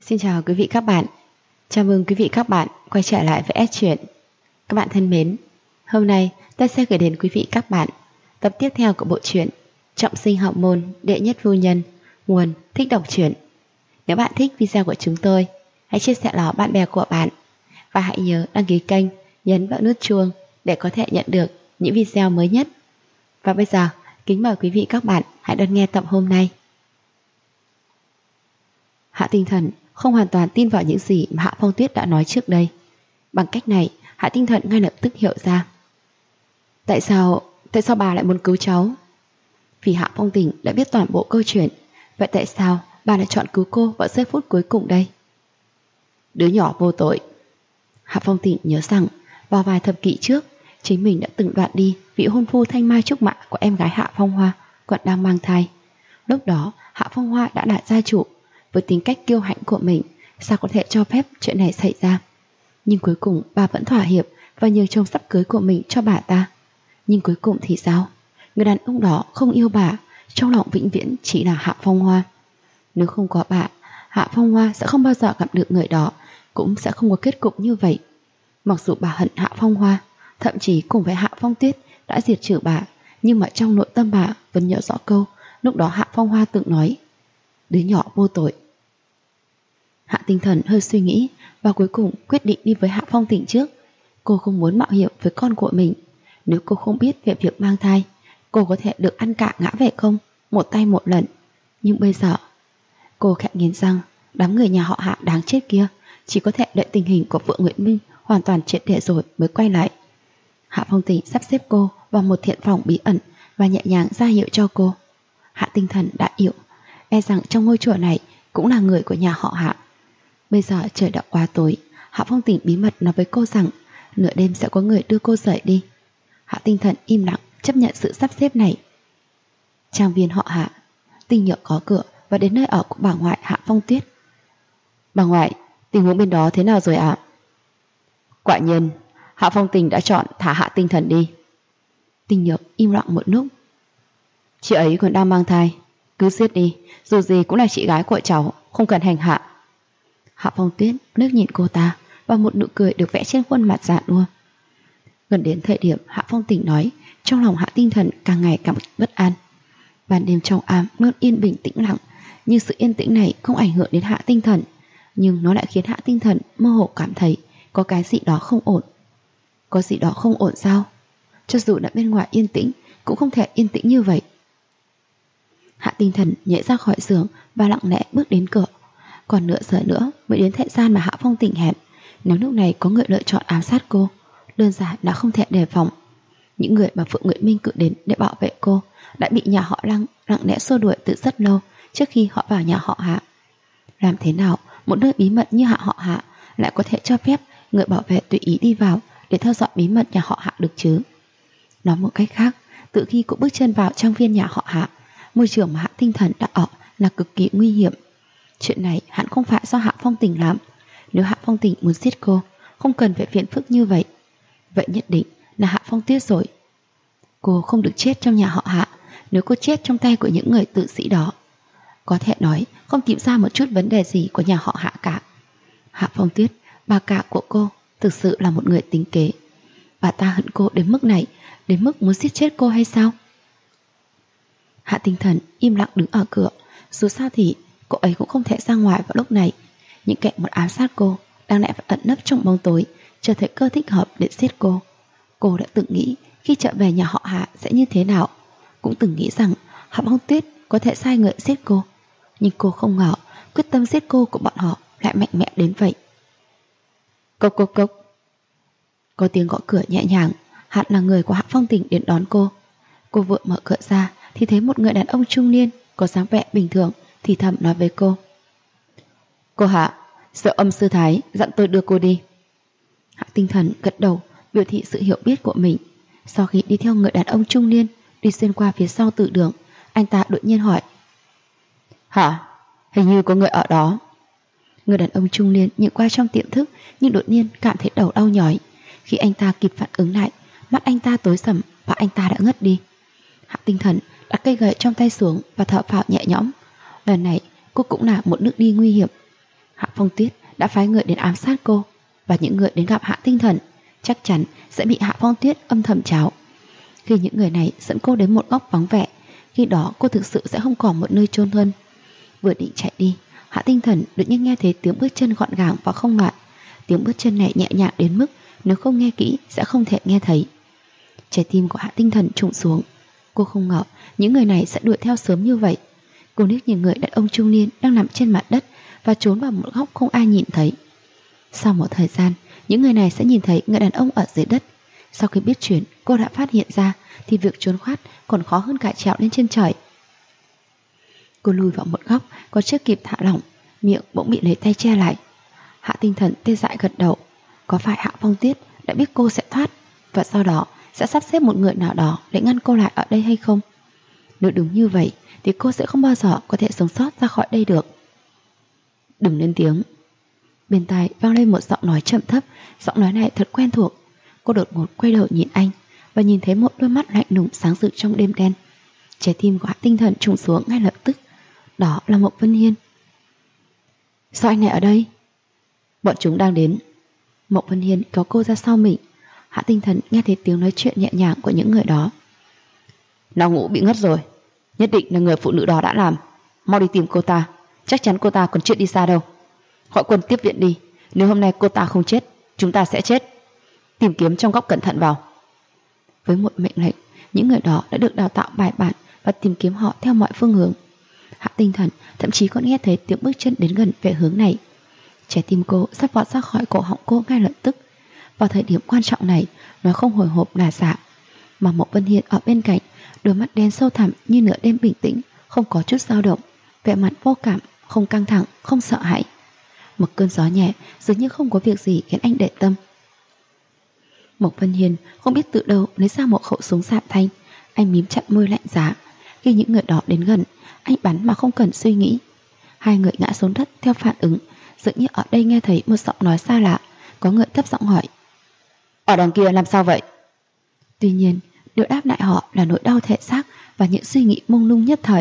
Xin chào quý vị các bạn. Chào mừng quý vị các bạn quay trở lại với S Truyện. Các bạn thân mến, hôm nay tôi sẽ gửi đến quý vị các bạn tập tiếp theo của bộ truyện Trọng sinh hậu môn đệ nhất phu nhân, nguồn Thích đọc truyện. Nếu bạn thích video của chúng tôi, hãy chia sẻ nó bạn bè của bạn và hãy nhớ đăng ký kênh, nhấn vào nút chuông để có thể nhận được những video mới nhất. Và bây giờ, kính mời quý vị các bạn hãy đón nghe tập hôm nay. Hạ Tinh Thần không hoàn toàn tin vào những gì mà Hạ Phong Tuyết đã nói trước đây. Bằng cách này, Hạ Tinh Thần ngay lập tức hiểu ra. Tại sao bà lại muốn cứu cháu? Vì Hạ Phong Tình đã biết toàn bộ câu chuyện. Vậy tại sao bà lại chọn cứu cô vào giây phút cuối cùng đây? Đứa nhỏ vô tội. Hạ Phong Tình nhớ rằng vào vài thập kỷ trước, chính mình đã từng đoạn đi vị hôn phu thanh mai trúc mã của em gái Hạ Phong Hoa còn đang mang thai. Lúc đó Hạ Phong Hoa đã là gia chủ. Với tính cách kiêu hãnh của mình, sao có thể cho phép chuyện này xảy ra? Nhưng cuối cùng bà vẫn thỏa hiệp và nhường chồng sắp cưới của mình cho bà ta. Nhưng cuối cùng thì sao? Người đàn ông đó không yêu bà, trong lòng vĩnh viễn chỉ là Hạ Phong Hoa. Nếu không có bà, Hạ Phong Hoa sẽ không bao giờ gặp được người đó, cũng sẽ không có kết cục như vậy. Mặc dù bà hận Hạ Phong Hoa, thậm chí cùng với Hạ Phong Tuyết đã diệt trừ bà, nhưng mà trong nội tâm bà vẫn nhớ rõ câu lúc đó Hạ Phong Hoa từng nói: đứa nhỏ vô tội. Hạ Tinh Thần hơi suy nghĩ và cuối cùng quyết định đi với Hạ Phong Tình trước. Cô không muốn mạo hiểm với con của mình. Nếu cô không biết về việc mang thai, cô có thể được ăn cả ngã về không, một tay một lần. Nhưng bây giờ cô khẽ nghiến răng, đám người nhà họ Hạ đáng chết kia chỉ có thể đợi tình hình của Vượng Nguyệt Minh hoàn toàn triệt để rồi mới quay lại. Hạ Phong Tình sắp xếp cô vào một thiện phòng bí ẩn và nhẹ nhàng ra hiệu cho cô. Hạ Tinh Thần đã hiểu, e rằng trong ngôi chùa này cũng là người của nhà họ Hạ. Bây giờ trời đã quá tối, Hạ Phong Tình bí mật nói với cô rằng nửa đêm sẽ có người đưa cô rời đi. Hạ Tinh Thần im lặng chấp nhận sự sắp xếp này. Trang viên họ Hạ, Tinh Nhược có cửa và đến nơi ở của bà ngoại Hạ Phong Tuyết. Bà ngoại, tình huống bên đó thế nào rồi ạ? Quả nhiên, Hạ Phong Tình đã chọn thả Hạ Tinh Thần đi. Tinh Nhược im lặng một lúc. Chị ấy còn đang mang thai, cứ giết đi, dù gì cũng là chị gái của cháu, không cần hành hạ. Hạ Phong Tuyết nước nhìn cô ta và một nụ cười được vẽ trên khuôn mặt già nua. Gần đến thời điểm Hạ Phong Tình nói, trong lòng Hạ Tinh Thần càng ngày càng bất an. Ban đêm trong am luôn yên bình tĩnh lặng, nhưng sự yên tĩnh này không ảnh hưởng đến Hạ Tinh Thần, nhưng nó lại khiến Hạ Tinh Thần mơ hồ cảm thấy có cái gì đó không ổn. Có gì đó không ổn sao? Cho dù đã bên ngoài yên tĩnh cũng không thể yên tĩnh như vậy. Hạ Tinh Thần nhảy ra khỏi giường và lặng lẽ bước đến cửa. Còn nửa giờ nữa mới đến thời gian mà Hạ Phong Tình hẹn. Nếu lúc này có người lựa chọn ám sát cô, đơn giản là không thể đề phòng. Những người mà Phượng Nguyệt Minh cử đến để bảo vệ cô đã bị nhà họ Lăng lặng lẽ xua đuổi từ rất lâu trước khi họ vào nhà họ Hạ. Làm thế nào một nơi bí mật như họ Hạ lại có thể cho phép người bảo vệ tùy ý đi vào để theo dõi bí mật nhà họ Hạ được chứ? Nói một cách khác, từ khi cô bước chân vào trang viên nhà họ Hạ, môi trường mà Hạ Tinh Thần đã ở là cực kỳ nguy hiểm. Chuyện này hẳn không phải do Hạ Phong Tình làm. Nếu Hạ Phong Tình muốn giết cô, không cần phải phiền phức như vậy. Vậy nhất định là Hạ Phong Tuyết rồi. Cô không được chết trong nhà họ Hạ. Nếu cô chết trong tay của những người tử sĩ đó, có thể nói không tìm ra một chút vấn đề gì của nhà họ Hạ cả. Hạ Phong Tuyết, bà cả của cô, thực sự là một người tính kế. Bà ta hận cô đến mức này, đến mức muốn giết chết cô hay sao? Hạ Tinh Thần im lặng đứng ở cửa. Dù sao thì cô ấy cũng không thể ra ngoài vào lúc này. Những kẻ muốn ám sát cô đang lại phải ẩn nấp trong bóng tối, chờ thời cơ thích hợp để giết cô. Cô đã từng nghĩ khi trở về nhà họ Hạ sẽ như thế nào, cũng từng nghĩ rằng Hạ Phong Tuyết có thể sai người giết cô. Nhưng cô không ngờ quyết tâm giết cô của bọn họ lại mạnh mẽ đến vậy. Cốc cốc cốc. Có tiếng gõ cửa nhẹ nhàng, hẳn là người của Hạ Phong Tình đến đón cô. Cô vừa mở cửa ra thì thấy một người đàn ông trung niên có dáng vẻ bình thường thì thầm nói với cô: Cô Hạ, Sợ Âm sư thái dặn tôi đưa cô đi. Hạ Tinh Thần gật đầu biểu thị sự hiểu biết của mình. Sau khi đi theo người đàn ông trung niên đi xuyên qua phía sau tử đường, anh ta đột nhiên hỏi: Hả? Hình như có người ở đó. Người đàn ông trung niên nhìn qua trong tiềm thức, nhưng đột nhiên cảm thấy đầu đau nhói. Khi anh ta kịp phản ứng lại, mắt anh ta tối sầm và anh ta đã ngất đi. Hạ Tinh Thần đặt cây gậy trong tay xuống và thở phào nhẹ nhõm. Lần này cô cũng là một nước đi nguy hiểm. Hạ Phong Tuyết đã phái người đến ám sát cô, và những người đến gặp Hạ Tinh Thần chắc chắn sẽ bị Hạ Phong Tuyết âm thầm tráo. Khi những người này dẫn cô đến một góc vắng vẻ, khi đó cô thực sự sẽ không còn một nơi chôn hơn. Vừa định chạy đi, Hạ Tinh Thần đột nhiên nghe thấy tiếng bước chân gọn gàng và không loạn. Tiếng bước chân này nhẹ nhàng đến mức nếu không nghe kỹ sẽ không thể nghe thấy. Trái tim của Hạ Tinh Thần trùng xuống. Cô không ngờ những người này sẽ đuổi theo sớm như vậy. Cô liếc nhìn người đàn ông trung niên đang nằm trên mặt đất và trốn vào một góc không ai nhìn thấy. Sau một thời gian, những người này sẽ nhìn thấy người đàn ông ở dưới đất. Sau khi biết chuyện cô đã phát hiện ra thì việc trốn thoát còn khó hơn cả trèo lên trên trời. Cô lùi vào một góc, còn chưa kịp thả lỏng, miệng bỗng bị lấy tay che lại. Hạ Tinh Thần tê dại gật đầu. Có phải Hạ Phong Tuyết đã biết cô sẽ thoát và sau đó sẽ sắp xếp một người nào đó để ngăn cô lại ở đây hay không? Nếu đúng như vậy thì cô sẽ không bao giờ có thể sống sót ra khỏi đây được. Đừng lên tiếng. Bên tai vang lên một giọng nói trầm thấp. Giọng nói này thật quen thuộc. Cô đột ngột quay đầu nhìn anh và nhìn thấy một đôi mắt lạnh lùng sáng rực trong đêm đen. Trái tim của Hạ Tinh Thần trùng xuống ngay lập tức. Đó là Mộc Vân Hiên. Sao anh lại ở đây? Bọn chúng đang đến. Mộc Vân Hiên kéo cô ra sau mình. Hạ Tinh Thần nghe thấy tiếng nói chuyện nhẹ nhàng của những người đó. Nào Ngũ bị ngất rồi, nhất định là người phụ nữ đó đã làm. Mau đi tìm cô ta, chắc chắn cô ta còn chưa đi xa đâu. Gọi quân tiếp viện đi, nếu hôm nay cô ta không chết, chúng ta sẽ chết. Tìm kiếm trong góc cẩn thận vào. Với một mệnh lệnh, những người đó đã được đào tạo bài bản và tìm kiếm họ theo mọi phương hướng. Hạ Tinh Thần thậm chí còn nghe thấy tiếng bước chân đến gần về hướng này. Trái tim cô sắp vọt ra khỏi cổ họng cô ngay lập tức. Vào thời điểm quan trọng này, nói không hồi hộp là giả. Mà Mộc Vân Hiên ở bên cạnh, đôi mắt đen sâu thẳm như nửa đêm bình tĩnh, không có chút dao động, vẻ mặt vô cảm, không căng thẳng, không sợ hãi. Một cơn gió nhẹ dường như không có việc gì khiến anh để tâm. Mộc Vân Hiên không biết từ đâu lấy ra một khẩu súng sạm thanh. Anh mím chặt môi lạnh giá. Khi những người đó đến gần, anh bắn mà không cần suy nghĩ. Hai người ngã xuống đất theo phản ứng. Dường như ở đây nghe thấy một giọng nói xa lạ. Có người thấp giọng hỏi: ở đằng kia làm sao vậy? Tuy nhiên, điều đáp lại họ là nỗi đau thể xác và những suy nghĩ mông lung nhất thời.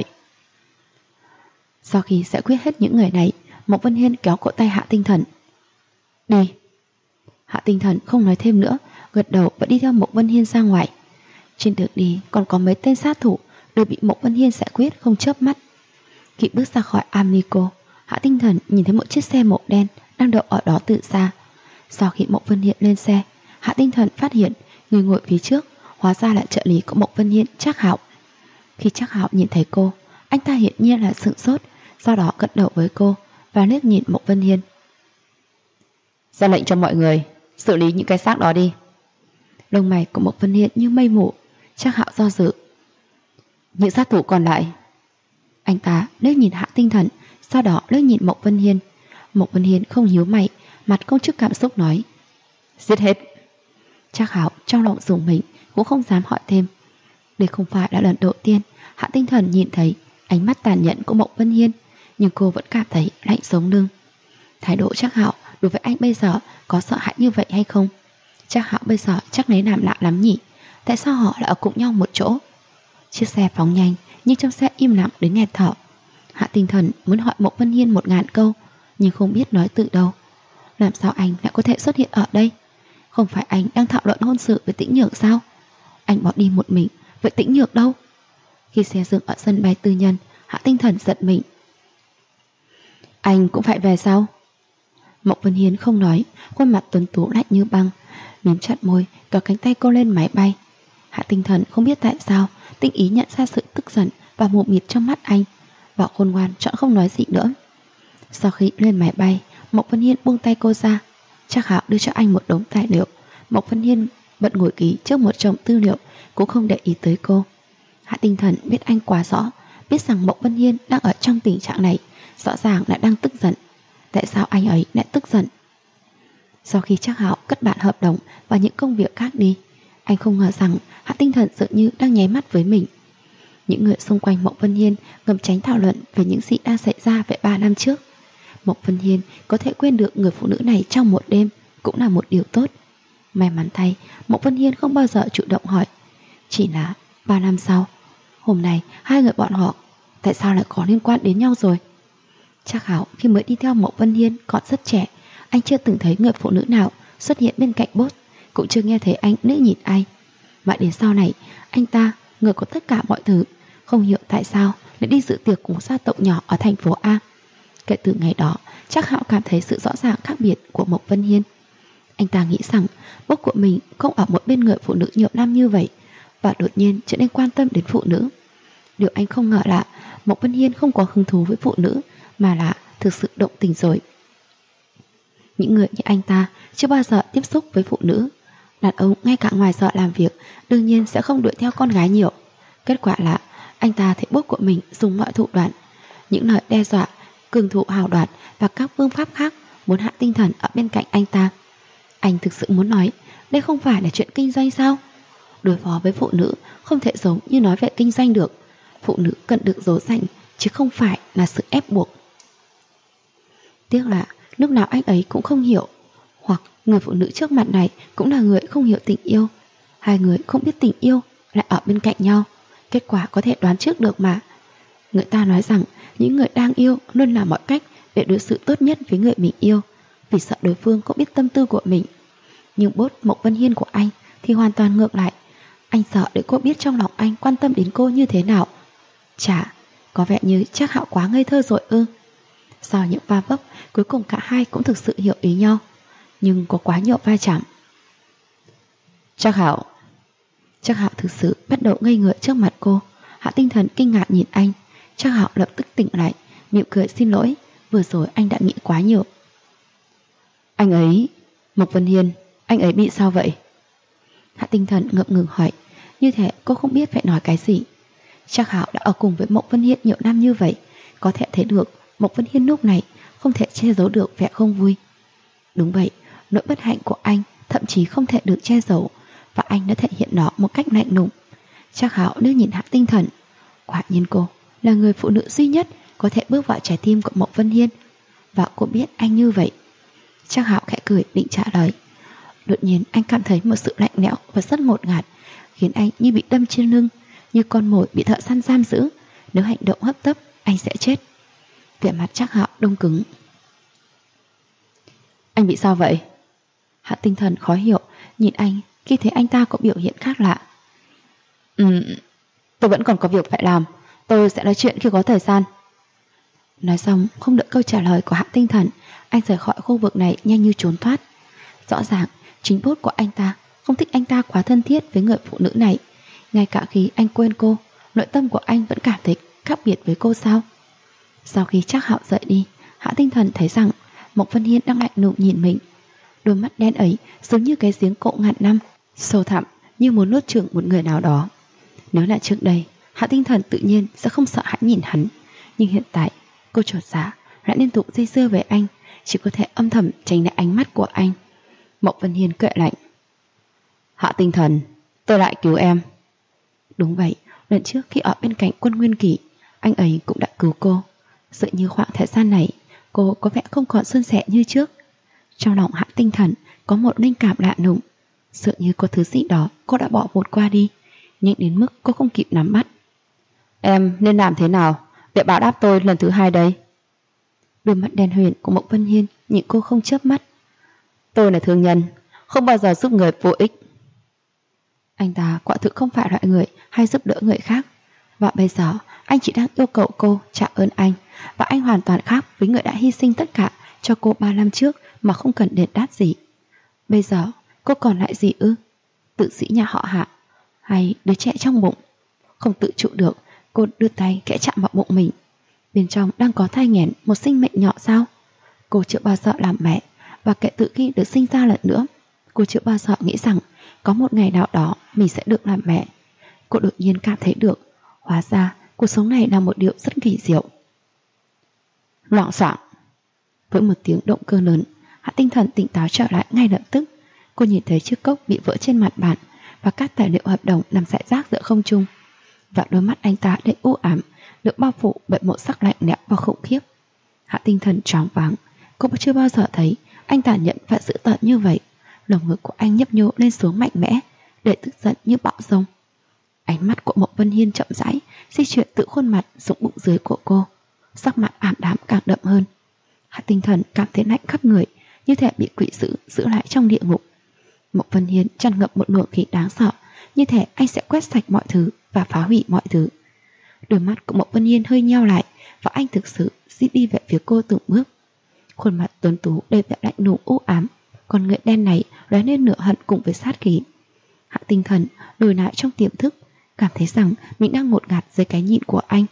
Sau khi giải quyết hết những người này, Mộc Vân Hiên kéo cổ tay Hạ Tinh Thần. Đi. Hạ Tinh Thần không nói thêm nữa, gật đầu và đi theo Mộc Vân Hiên ra ngoài. Trên đường đi còn có mấy tên sát thủ đều bị Mộc Vân Hiên giải quyết không chớp mắt. Khi bước ra khỏi Amnico, Hạ Tinh Thần nhìn thấy một chiếc xe màu đen đang đậu ở đó từ xa. Sau khi Mộc Vân Hiên lên xe, Hạ Tinh Thần phát hiện người ngồi phía trước hóa ra là trợ lý của Mộc Vân Hiên, Trác Hạo. Khi Trác Hạo nhìn thấy cô, anh ta hiển nhiên là sửng sốt, sau đó gật đầu với cô và liếc nhìn Mộc Vân Hiên. Ra lệnh cho mọi người xử lý những cái xác đó đi. Lông mày của Mộc Vân Hiên như mây mù. Trác Hạo do dự. Những sát thủ còn lại. Anh ta liếc nhìn Hạ Tinh Thần, sau đó liếc nhìn Mộc Vân Hiên. Mộc Vân Hiên không nhíu mày, mặt không chút cảm xúc nói: giết hết. Trác Hạo trong lòng rùng mình, cũng không dám hỏi thêm. Đây không phải là lần đầu tiên Hạ Tinh Thần nhìn thấy ánh mắt tàn nhẫn của Mộc Vân Hiên, nhưng cô vẫn cảm thấy lạnh sống lưng. Thái độ Trác Hạo đối với anh bây giờ có sợ hãi như vậy hay không? Trác Hạo bây giờ chắc lấy làm lạ lắm nhỉ. Tại sao họ lại ở cùng nhau một chỗ? Chiếc xe phóng nhanh, nhưng trong xe im lặng đến nghẹt thở. Hạ Tinh Thần muốn hỏi Mộc Vân Hiên 1000 câu, nhưng không biết nói từ đâu. Làm sao anh lại có thể xuất hiện ở đây? Không phải anh đang thảo luận hôn sự với Tĩnh Nhược sao? Anh bỏ đi một mình, vậy Tĩnh Nhược đâu? Khi xe dừng ở sân bay tư nhân, Hạ Tinh Thần giật mình. Anh cũng phải về sao? Mộc Vân Hiên không nói, khuôn mặt tuấn tú lạnh như băng, mím chặt môi, kéo cánh tay cô lên máy bay. Hạ Tinh Thần không biết tại sao tinh ý nhận ra sự tức giận và mù mịt trong mắt anh, và khôn ngoan chọn không nói gì nữa. Sau khi lên máy bay, Mộc Vân Hiên buông tay cô ra. Trác Hạo đưa cho anh một đống tài liệu. Mộc Vân Hiên bận ngồi ký trước một chồng tư liệu, cũng không để ý tới cô. Hạ Tinh Thần biết anh quá rõ, biết rằng Mộc Vân Hiên đang ở trong tình trạng này, rõ ràng là đang tức giận. Tại sao anh ấy lại tức giận? Sau khi Trác Hạo cất bản hợp đồng và những công việc khác đi, anh không ngờ rằng Hạ Tinh Thần dường như đang nháy mắt với mình. Những người xung quanh Mộc Vân Hiên ngầm tránh thảo luận về những gì đang xảy ra về 3 năm trước. Mộc Vân Hiên có thể quên được người phụ nữ này trong một đêm cũng là một điều tốt. May mắn thay, Mộc Vân Hiên không bao giờ chủ động hỏi. Chỉ là 3 năm sau, hôm nay hai người bọn họ tại sao lại có liên quan đến nhau rồi? Trác Hạo khi mới đi theo Mộc Vân Hiên còn rất trẻ, anh chưa từng thấy người phụ nữ nào xuất hiện bên cạnh boss, cũng chưa nghe thấy anh nữ nhìn ai. Mãi đến sau này, anh ta, người có tất cả mọi thứ, không hiểu tại sao lại đi dự tiệc của gia tộc nhỏ ở thành phố A. Kể từ ngày đó, Trác Hạo cảm thấy sự rõ ràng khác biệt của Mộc Vân Hiên. Anh ta nghĩ rằng bốc của mình không ở một bên người phụ nữ nhiều năm như vậy, và đột nhiên trở nên quan tâm đến phụ nữ. Điều anh không ngờ là Mộc Vân Hiên không có hứng thú với phụ nữ, mà là thực sự động tình rồi. Những người như anh ta chưa bao giờ tiếp xúc với phụ nữ. Đàn ông ngay cả ngoài giờ làm việc đương nhiên sẽ không đuổi theo con gái nhiều. Kết quả là anh ta thấy bốc của mình dùng mọi thủ đoạn, những lời đe dọa, cường thủ hào đoạt và các phương pháp khác muốn hạ tinh thần ở bên cạnh anh ta. Anh thực sự muốn nói, đây không phải là chuyện kinh doanh sao? Đối phó với phụ nữ không thể giống như nói về kinh doanh được. Phụ nữ cần được dỗ dành, chứ không phải là sự ép buộc. Tiếc là lúc nào anh ấy cũng không hiểu, hoặc người phụ nữ trước mặt này cũng là người không hiểu tình yêu. Hai người không biết tình yêu lại ở bên cạnh nhau. Kết quả có thể đoán trước được mà. Người ta nói rằng những người đang yêu luôn làm mọi cách để đối xử tốt nhất với người mình yêu, vì sợ đối phương cũng biết tâm tư của mình. Nhưng boss Mộc Vân Hiên của anh thì hoàn toàn ngược lại. Anh sợ để cô biết trong lòng anh quan tâm đến cô như thế nào. Chả, có vẻ như Trác Hạo quá ngây thơ rồi ư. Sau những va vấp, cuối cùng cả hai cũng thực sự hiểu ý nhau. Nhưng có quá nhiều va chạm. Trác Hạo thực sự bắt đầu ngây người trước mặt cô. Hạ Tinh Thần kinh ngạc nhìn anh. Trác Hạo lập tức tỉnh lại, mỉm cười xin lỗi. Vừa rồi anh đã nghĩ quá nhiều. Anh ấy, Mộc Vân Hiên, anh ấy bị sao vậy? Hạ Tinh Thần ngượng ngùng hỏi. Như thế cô không biết phải nói cái gì. Trác Hạo đã ở cùng với Mộc Vân Hiên nhiều năm như vậy, có thể thấy được Mộc Vân Hiên lúc này không thể che giấu được vẻ không vui. Đúng vậy, nỗi bất hạnh của anh thậm chí không thể được che giấu, và anh đã thể hiện nó một cách lạnh lùng. Trác Hạo nước nhìn Hạ Tinh Thần. Quả nhiên cô là người phụ nữ duy nhất có thể bước vào trái tim của Mộc Vân Hiên, và cô biết anh như vậy. Trác Hạo khẽ cười định trả lời. Đột nhiên anh cảm thấy một sự lạnh lẽo và rất ngột ngạt, khiến anh như bị đâm trên lưng, như con mồi bị thợ săn giam giữ. Nếu hành động hấp tấp, anh sẽ chết. Vẻ mặt Trác Hạo đông cứng. Anh bị sao vậy? Hạ Tinh Thần khó hiểu nhìn anh khi thấy anh ta có biểu hiện khác lạ. Tôi vẫn còn có việc phải làm. Tôi sẽ nói chuyện khi có thời gian. Nói xong không đợi câu trả lời của Hạ Tinh Thần, anh rời khỏi khu vực này nhanh như trốn thoát. Rõ ràng chính boss của anh ta không thích anh ta quá thân thiết với người phụ nữ này. Ngay cả khi anh quên cô, nội tâm của anh vẫn cảm thấy khác biệt với cô sao? Sau khi Trác Hạo rời đi, Hạ Tinh Thần thấy rằng Mộc Vân Hiên đang lạnh lùng nhìn mình. Đôi mắt đen ấy giống như cái giếng cổ ngàn năm, sâu thẳm như muốn nuốt chửng một người nào đó. Nếu là trước đây, Hạ Tinh Thần tự nhiên sẽ không sợ hãi nhìn hắn. Nhưng hiện tại, cô chột dạ lại liên tục dây dưa với anh, chỉ có thể âm thầm tránh né ánh mắt của anh. Mộc Vân Hiên cười lạnh. Hạ Tinh Thần, tôi lại cứu em. Đúng vậy, lần trước khi ở bên cạnh Quân Nguyên Kỷ, anh ấy cũng đã cứu cô. Dựa như khoảng thời gian này, cô có vẻ không còn suôn sẻ như trước. Trong lòng Hạ Tinh Thần có một linh cảm lạ lùng, dựa như có thứ gì đó cô đã bỏ vụt qua đi, nhưng đến mức cô không kịp nắm bắt. Em nên làm thế nào để báo đáp tôi lần thứ hai đây? Đôi mắt đen huyền của Mộc Vân Hiên nhìn cô không chớp mắt. Tôi là thương nhân, không bao giờ giúp người vô ích. Anh ta quả thực không phải loại người hay giúp đỡ người khác, và bây giờ anh chỉ đang yêu cầu cô trả ơn anh, và anh hoàn toàn khác với người đã hy sinh tất cả cho cô 3 năm trước mà không cần đền đáp gì. Bây giờ cô còn lại gì ư? Tự sĩ nhà họ Hạ, hay đứa trẻ trong bụng? Không tự trụ được, cô đưa tay kẽ chạm vào bụng mình. Bên trong đang có thai nghén một sinh mệnh nhỏ sao? Cô chưa bao giờ làm mẹ, và kể từ khi được sinh ra lần nữa, cô chưa bao giờ nghĩ rằng có một ngày nào đó mình sẽ được làm mẹ. Cô đột nhiên cảm thấy được, hóa ra cuộc sống này là một điều rất kỳ diệu. Loạng xoạng. Với một tiếng động cơ lớn, Hạ Tinh Thần tỉnh táo trở lại ngay lập tức. Cô nhìn thấy chiếc cốc bị vỡ trên mặt bàn và các tài liệu hợp đồng nằm rải rác giữa không trung, và đôi mắt anh ta đầy u ám, được bao phủ bởi một sắc lạnh lẽo và khủng khiếp. Hạ Tinh Thần choáng váng. Cô chưa bao giờ thấy anh tàn nhẫn và dữ tợn như vậy. Lồng ngực của anh nhấp nhô lên xuống mạnh mẽ, để tức giận như bão rông. Ánh mắt của Mộc Vân Hiên chậm rãi di chuyển từ khuôn mặt xuống bụng dưới của cô. sắc mặt ảm đạm càng đậm hơn. Hạ Tinh Thần cảm thấy lạnh khắp người, như thể bị quỷ dữ giữ lại trong địa ngục. Mộc Vân Hiên tràn ngập một luồng khí đáng sợ, như thể anh sẽ quét sạch mọi thứ và phá hủy mọi thứ. Đôi mắt của Mộc Vân Hiên hơi nheo lại, và anh thực sự đi về phía cô từng bước. Khuôn mặt tuấn tú đầy vẻ lạnh lùng u ám, còn người đen này lóe lên nửa hận cùng với sát khí. Hạ Tinh Thần lùi lại trong tiềm thức, cảm thấy rằng mình đang ngột ngạt dưới cái nhìn của anh.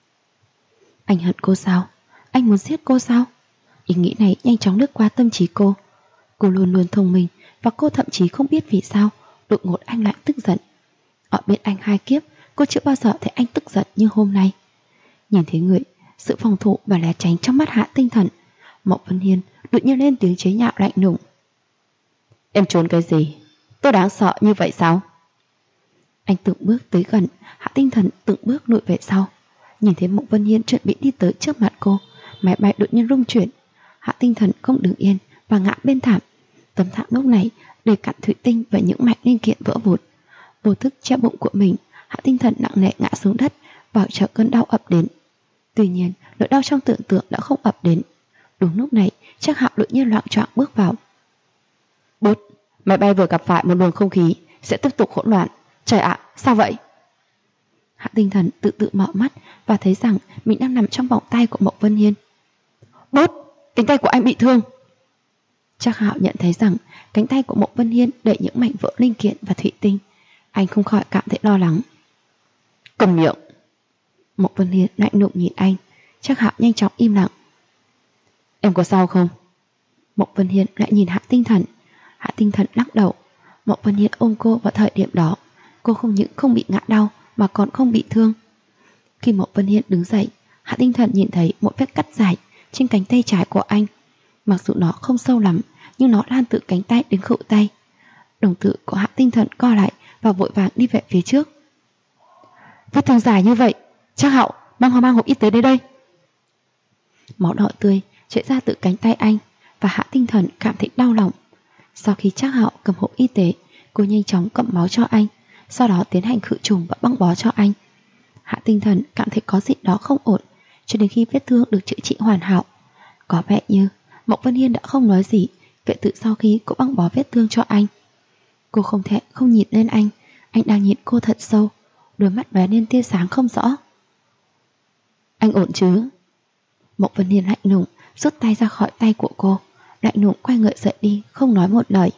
Anh hận cô sao? Anh muốn giết cô sao? Ý nghĩ này nhanh chóng lướt qua tâm trí cô. Cô luôn luôn thông minh, và cô thậm chí không biết vì sao đột ngột anh lại tức giận. Ở bên anh 2 kiếp, cô chưa bao giờ thấy anh tức giận như hôm nay. Nhìn thấy người, sự phòng thủ và né tránh trong mắt Hạ Tinh Thần, Mộc Vân Hiên đột nhiên lên tiếng chế nhạo lạnh lùng. Em trốn cái gì? Tôi đáng sợ như vậy sao? Anh từng bước tới gần, Hạ Tinh Thần từng bước lùi về sau. Nhìn thấy Mộc Vân Hiên chuẩn bị đi tới trước mặt cô, máy bay đột nhiên rung chuyển. Hạ Tinh Thần không đứng yên và ngã bên thảm. Tấm thảm lúc này đầy cặn thủy tinh và những mảnh linh kiện vỡ vụn. Vô thức che bụng của mình, Hạ Tinh Thần nặng nề ngã xuống đất và chờ cơn đau ập đến. Tuy nhiên, nỗi đau trong tưởng tượng đã không ập đến. Đúng lúc này, Trác Hạo đột nhiên loạng choạng bước vào. Bốt, máy bay vừa gặp phải một luồng không khí sẽ tiếp tục hỗn loạn. Trời ạ, sao vậy? Hạ Tinh Thần tự mở mắt và thấy rằng mình đang nằm trong vòng tay của Mộc Vân Hiên. Bốt, cánh tay của anh bị thương. Trác Hạo nhận thấy rằng cánh tay của Mộc Vân Hiên đầy những mảnh vỡ linh kiện và thủy tinh. Anh không khỏi cảm thấy lo lắng. Cầm miệng. Mộc Vân Hiên lạnh lùng nhìn anh. Trác Hạo nhanh chóng im lặng. Em có sao không? Mộc Vân Hiên lại nhìn Hạ Tinh Thần. Hạ Tinh Thần lắc đầu. Mộc Vân Hiên ôm cô vào thời điểm đó. Cô không những không bị ngã đau mà còn không bị thương. Khi Mộc Vân Hiên đứng dậy, Hạ Tinh Thần nhìn thấy một vết cắt dài trên cánh tay trái của anh. Mặc dù nó không sâu lắm, nhưng nó lan từ cánh tay đến khuỷu tay. Đồng tử của Hạ Tinh Thần co lại và vội vàng đi về phía trước. Vết thương dài như vậy, Trác Hạo mang hộp y tế đến đây. Máu đỏ tươi chảy ra từ cánh tay anh và Hạ Tinh Thần cảm thấy đau lòng. Sau khi Trác Hạo cầm hộp y tế, cô nhanh chóng cầm máu cho anh, sau đó tiến hành khử trùng và băng bó cho anh. Hạ Tinh Thần cảm thấy có gì đó không ổn, cho đến khi vết thương được chữa trị hoàn hảo. Có vẻ như Mộc Vân Hiên đã không nói gì kể từ sau khi cô băng bó vết thương cho anh. Cô không thể không nhìn lên anh đang nhìn cô thật sâu, đôi mắt lóe lên tia sáng không rõ. Anh ổn chứ? Mộc Vân Hiên lạnh lùng rút tay ra khỏi tay của cô, lạnh lùng quay người rời đi, không nói một lời.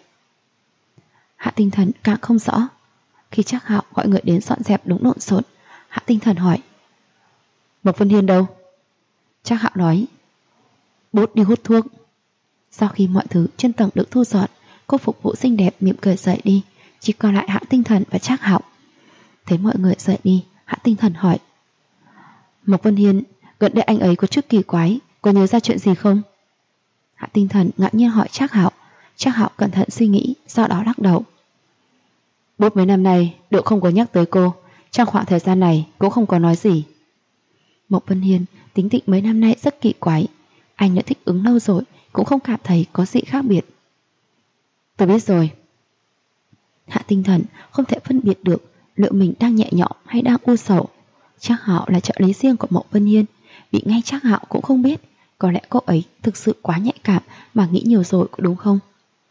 Hạ Tinh Thần càng không rõ. Khi Trác Hạo gọi người đến dọn dẹp đúng lộn xộn, Hạ Tinh Thần hỏi. Mộc Vân Hiên đâu? Trác Hạo nói. Bốt đi hút thuốc. Sau khi mọi thứ trên tầng được thu dọn, cô phục vụ xinh đẹp mỉm cười rời đi, chỉ còn lại Hạ Tinh Thần và Trác Hạo. Thấy mọi người rời đi, Hạ Tinh Thần hỏi. Mộc Vân Hiên, gần đây anh ấy có chút kỳ quái, có nhớ ra chuyện gì không? Hạ Tinh Thần ngạc nhiên hỏi Trác Hạo. Trác Hạo cẩn thận suy nghĩ, sau đó lắc đầu. Bốt mấy năm nay đều không có nhắc tới cô, trong khoảng thời gian này cũng không có nói gì. Mộc Vân Hiên tính tình mấy năm nay rất kỳ quái, anh đã thích ứng lâu rồi, cũng không cảm thấy có gì khác biệt. Tôi biết rồi. Hạ Tinh Thần không thể phân biệt được liệu mình đang nhẹ nhõm hay đang u sầu. Trác Hạo là trợ lý riêng của Mộc Vân Hiên, bị ngay Trác Hạo cũng không biết. Có lẽ cô ấy thực sự quá nhạy cảm mà nghĩ nhiều rồi, có đúng không?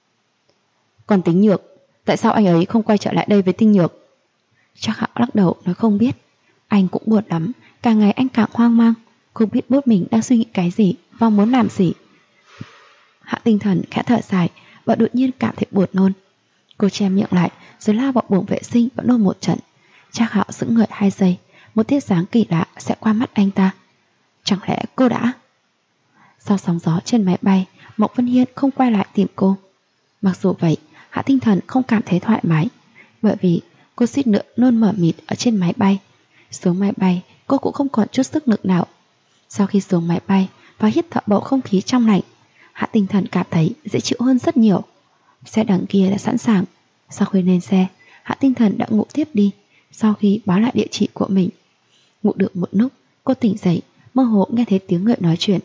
Còn Tính Nhược, tại sao anh ấy không quay trở lại đây với Tinh Nhược? Trác Hạo lắc đầu nói không biết. Anh cũng buồn lắm, càng ngày anh càng hoang mang, không biết bốt mình đang suy nghĩ cái gì và muốn làm gì. Hạ Tinh Thần khẽ thở dài và đột nhiên cảm thấy buồn nôn. Cô che miệng lại rồi lao vào buồng vệ sinh và nôn một trận. Trác Hạo sững người 2 giây, một tia sáng kỳ lạ sẽ qua mắt anh ta. Chẳng lẽ cô đã... Sau sóng gió trên máy bay, Mộc Vân Hiên không quay lại tìm cô. Mặc dù vậy, Hạ Tinh Thần không cảm thấy thoải mái, bởi vì cô suýt nữa nôn mờ mịt ở trên máy bay. Xuống máy bay, cô cũng không còn chút sức lực nào. Sau khi xuống máy bay và hít thở bầu không khí trong lành, Hạ Tinh Thần cảm thấy dễ chịu hơn rất nhiều. Xe đằng kia đã sẵn sàng. Sau khi lên xe, Hạ Tinh Thần đã ngủ tiếp đi. Sau khi báo lại địa chỉ của mình, ngủ được một lúc, cô tỉnh dậy, mơ hồ nghe thấy tiếng người nói chuyện.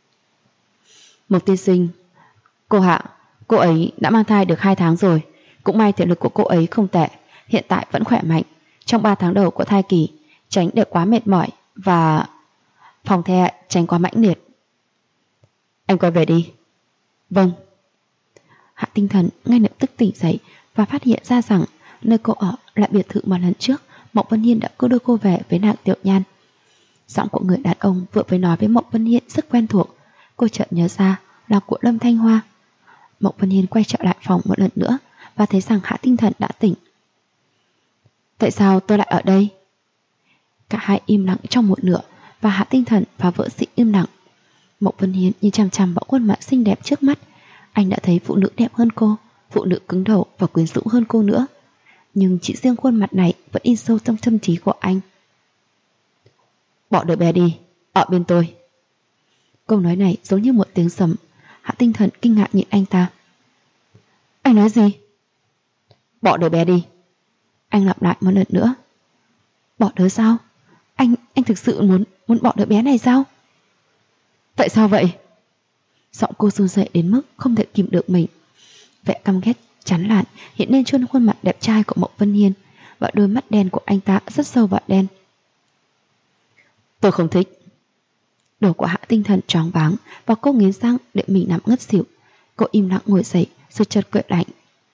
Mộc tiên sinh, cô Hạ, cô ấy đã mang thai được 2 tháng rồi. Cũng may thể lực của cô ấy không tệ, hiện tại vẫn khỏe mạnh. Trong 3 tháng đầu của thai kỳ, tránh để quá mệt mỏi và Phòng the tránh quá mãnh liệt. Anh quay về đi. Vâng. Hạ Tinh Thần ngay lập tức tỉnh dậy và phát hiện ra rằng nơi cô ở là biệt thự mà lần trước Mộng Vân Hiên đã đưa cô về với nàng Tiểu Nhan. Giọng của người đàn ông vừa mới nói với Mộng Vân Hiên rất quen thuộc. Cô chợt nhớ ra là của Lâm Thanh Hoa. Mộng Vân Hiên quay trở lại phòng một lần nữa và thấy rằng Hạ Tinh Thần đã tỉnh. Tại sao tôi lại ở đây? Cả hai im lặng trong một nửa và Hạ Tinh Thần và vợ sĩ im lặng. Mộng Vân Hiên nhìn chằm chằm vào khuôn mặt xinh đẹp trước mắt. Anh đã thấy phụ nữ đẹp hơn cô, phụ nữ cứng đầu và quyến rũ hơn cô nữa. Nhưng chỉ riêng khuôn mặt này vẫn in sâu trong tâm trí của anh. Bỏ đứa bé đi, ở bên tôi. Câu nói này giống như một tiếng sấm. Hạ Tinh Thần kinh ngạc nhìn anh ta. Anh nói gì? Bỏ đứa bé đi. Anh lặp lại một lần nữa. Bỏ đứa sao? Anh thực sự muốn bỏ đứa bé này sao? Tại sao vậy? Giọng cô run rẩy đến mức không thể kìm được mình. Vẻ căm ghét chán lạn hiện lên trên khuôn mặt đẹp trai của Mộng Vân Hiên, và đôi mắt đen của anh ta rất sâu và đen. Tôi không thích. Đầu của Hạ Tinh Thần choáng váng và cô nghiến răng để mình nằm ngất xỉu. Cô im lặng ngồi dậy rồi chợt cười lạnh.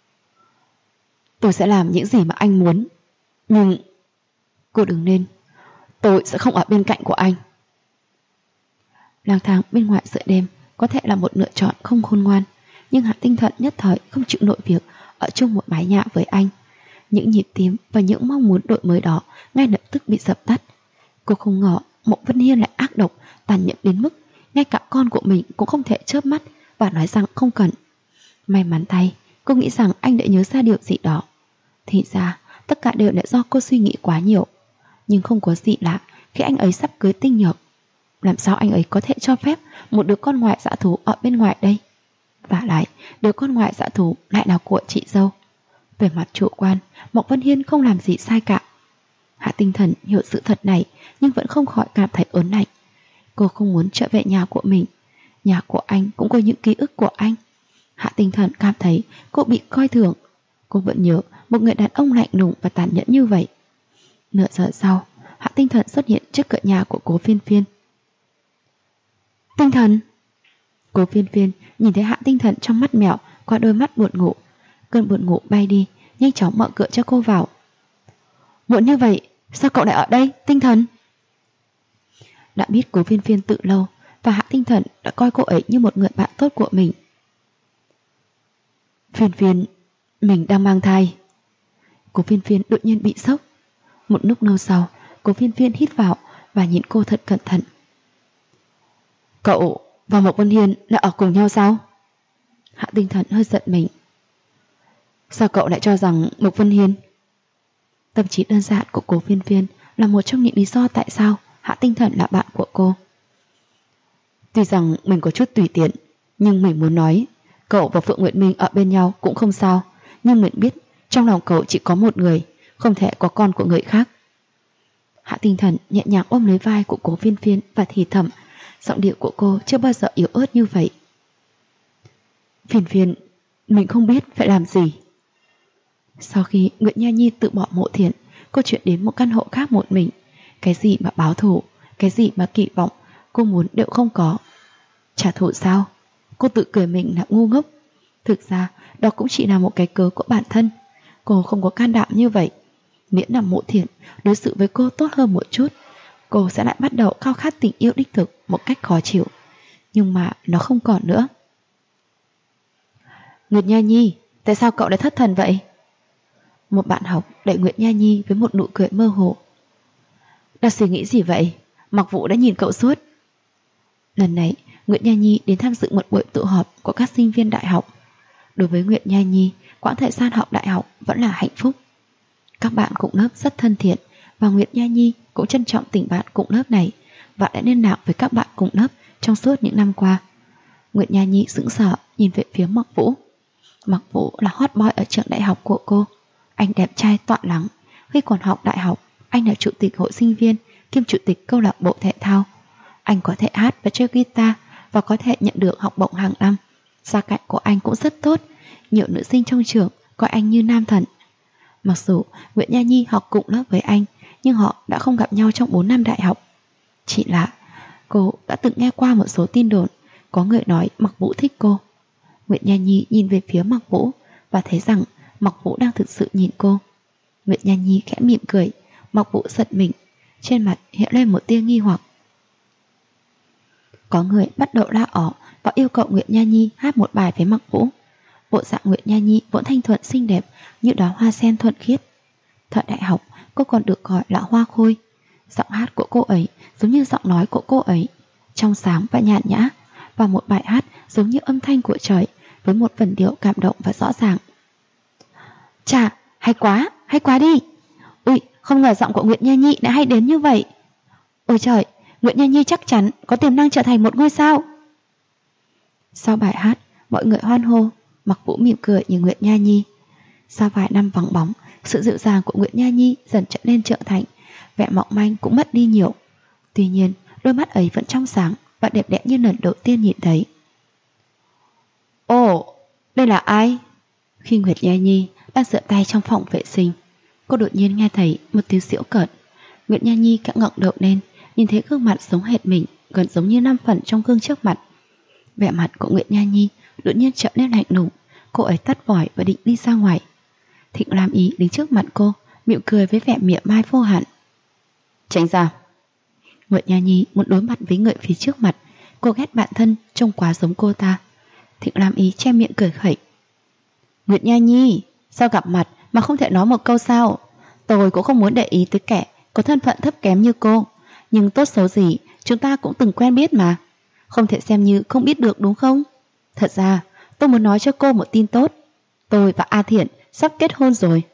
Tôi sẽ làm những gì mà anh muốn. Nhưng... Cô đứng lên. Tôi sẽ không ở bên cạnh của anh. Lang thang bên ngoài giữa đêm có thể là một lựa chọn không khôn ngoan, nhưng Hạ Tinh Thần nhất thời không chịu nổi việc ở chung một mái nhà với anh. Những nhịp tim và những mong muốn đổi mới đó ngay lập tức bị dập tắt. Cô không ngờ Mộng Vân Hiên lại ác độc, tàn nhẫn đến mức ngay cả con của mình cũng không thể chớp mắt và nói rằng không cần. May mắn thay, cô nghĩ rằng anh đã nhớ ra điều gì đó. Thì ra tất cả đều là do cô suy nghĩ quá nhiều. Nhưng không có gì lạ khi anh ấy sắp cưới Tinh Nhược. Làm sao anh ấy có thể cho phép một đứa con ngoại dã thú ở bên ngoài đây? Và lại, đứa con ngoại dã thú lại là của chị dâu. Về mặt chủ quan, Mộng Vân Hiên không làm gì sai cả. Hạ Tinh Thần hiểu sự thật này nhưng vẫn không khỏi cảm thấy ớn lạnh. Cô không muốn trở về nhà của mình. Nhà của anh cũng có những ký ức của anh. Hạ Tinh Thần cảm thấy cô bị coi thường. Cô vẫn nhớ một người đàn ông lạnh lùng và tàn nhẫn như vậy. Nửa giờ sau, Hạ Tinh Thần xuất hiện trước cửa nhà của Cố Phiên Phiên. Tinh Thần! Cố Phiên Phiên nhìn thấy Hạ Tinh Thần trong mắt mèo qua đôi mắt buồn ngủ. Cơn buồn ngủ bay đi, nhanh chóng mở cửa cho cô vào. Muộn như vậy, sao cậu lại ở đây, Tinh Thần? Đã biết Cố Phiên Phiên từ lâu, và Hạ Tinh Thần đã coi cô ấy như một người bạn tốt của mình. Phiên Phiên, mình đang mang thai. Cố Phiên Phiên đột nhiên bị sốc. Một lúc lâu sau, Cố Phiên Phiên hít vào và nhìn cô thật cẩn thận. Cậu và Mộc Vân Hiên đã ở cùng nhau sao? Hạ Tinh Thần hơi giận mình. Sao cậu lại cho rằng Mộc Vân Hiên? Tâm trí đơn giản của Cố Phiên Phiên là một trong những lý do tại sao Hạ Tinh Thần là bạn của cô. Tuy rằng mình có chút tùy tiện, nhưng mình muốn nói cậu và Phượng Nguyệt Minh ở bên nhau cũng không sao. Nhưng mình biết trong lòng cậu chỉ có một người, không thể có con của người khác. Hạ Tinh Thần nhẹ nhàng ôm lấy vai của Cố Phiên Phiên và thì thầm. Giọng điệu của cô chưa bao giờ yếu ớt như vậy. Phiên Phiên, mình không biết phải làm gì. Sau khi Nguyệt Nha Nhi tự bỏ Mộ Thiện, cô chuyển đến một căn hộ khác một mình. Cái gì mà báo thù, cái gì mà kỳ vọng, cô muốn đều không có. Trả thù sao? Cô tự cười mình là ngu ngốc. Thực ra đó cũng chỉ là một cái cớ của bản thân. Cô không có can đảm như vậy. Miễn là Mộ Thiện đối xử với cô tốt hơn một chút, cô sẽ lại bắt đầu khao khát tình yêu đích thực một cách khó chịu. Nhưng mà nó không còn nữa. Nguyệt Nha Nhi, tại sao cậu lại thất thần vậy? Một bạn học đẩy Nguyệt Nha Nhi với một nụ cười mơ hồ. Đang suy nghĩ gì vậy? Mặc Vũ đã nhìn cậu suốt. Lần này Nguyệt Nha Nhi đến tham dự một buổi tụ họp của các sinh viên đại học. Đối với Nguyệt Nha Nhi, quãng thời gian học đại học vẫn là hạnh phúc. Các bạn cùng lớp rất thân thiện, và Nguyệt Nha Nhi cũng trân trọng tình bạn cùng lớp này và đã liên lạc với các bạn cùng lớp trong suốt những năm qua. Nguyệt Nha Nhi sững sờ nhìn về phía Mặc Vũ. Mặc Vũ là hot boy ở trường đại học của cô. Anh đẹp trai tọa lắng. Khi còn học đại học, anh là chủ tịch hội sinh viên kiêm chủ tịch câu lạc bộ thể thao. Anh có thể hát và chơi guitar và có thể nhận được học bổng hàng năm. Gia cảnh của anh cũng rất tốt. Nhiều nữ sinh trong trường coi anh như nam thần. Mặc dù Nguyệt Nha Nhi học cùng lớp với anh, nhưng họ đã không gặp nhau trong 4 năm đại học. Chỉ là Cô đã từng nghe qua một số tin đồn, có người nói Mặc Vũ thích cô. Nguyệt Nha Nhi nhìn về phía Mặc Vũ và thấy rằng Mặc Vũ đang thực sự nhìn cô. Nguyệt Nha Nhi khẽ mỉm cười. Mặc Vũ giật mình, trên mặt hiện lên một tia nghi hoặc. Có người bắt đầu la ó và yêu cầu Nguyệt Nha Nhi hát một bài với Mặc Vũ. Bộ dạng Nguyệt Nha Nhi vẫn thanh thuần xinh đẹp như đóa hoa sen thuần khiết. Thời đại học, cô còn được gọi là Hoa Khôi. Giọng hát của cô ấy giống như giọng nói của cô ấy, trong sáng và nhàn nhã, và một bài hát giống như âm thanh của trời, với một vần điệu cảm động và rõ ràng. Chà, hay quá đi. Ui, không ngờ giọng của Nguyệt Nha Nhi lại hay đến như vậy. Ôi trời, Nguyệt Nha Nhi chắc chắn có tiềm năng trở thành một ngôi sao. Sau bài hát, mọi người hoan hô. Mặc Vũ mỉm cười nhìn Nguyệt Nha Nhi. Sau vài năm vắng bóng, sự dịu dàng của Nguyệt Nha Nhi dần trở nên trưởng thành, vẻ mỏng manh cũng mất đi nhiều. Tuy nhiên, đôi mắt ấy vẫn trong sáng và đẹp đẽ như lần đầu tiên nhìn thấy. Ồ, đây là ai? Khi Nguyệt Nha Nhi đang rửa tay trong phòng vệ sinh, cô đột nhiên nghe thấy một tiếng giễu cợt. Nguyệt Nha Nhi khẽ ngẩng đầu lên, nhìn thấy gương mặt giống hệt mình, gần giống như 5 phần trong gương trước mặt. Vẻ mặt của Nguyệt Nha Nhi đột nhiên trở nên lạnh lùng. Cô ấy tắt vòi và định đi ra ngoài. Thịnh Lam Ý đứng trước mặt cô, mỉm cười với vẻ mỉa mai vô hạn. Tránh ra. Nguyệt Nha Nhi muốn đối mặt với người phía trước mặt. Cô ghét bản thân trông quá giống cô ta. Thịnh Lam Ý che miệng cười khẩy. Nguyệt Nha Nhi, sao gặp mặt mà không thể nói một câu sao? Tôi cũng không muốn để ý tới kẻ có thân phận thấp kém như cô, nhưng tốt xấu gì chúng ta cũng từng quen biết mà. Không thể xem như không biết được đúng không? Thật ra tôi muốn nói cho cô một tin tốt. Tôi và A Thiện sắp kết hôn rồi.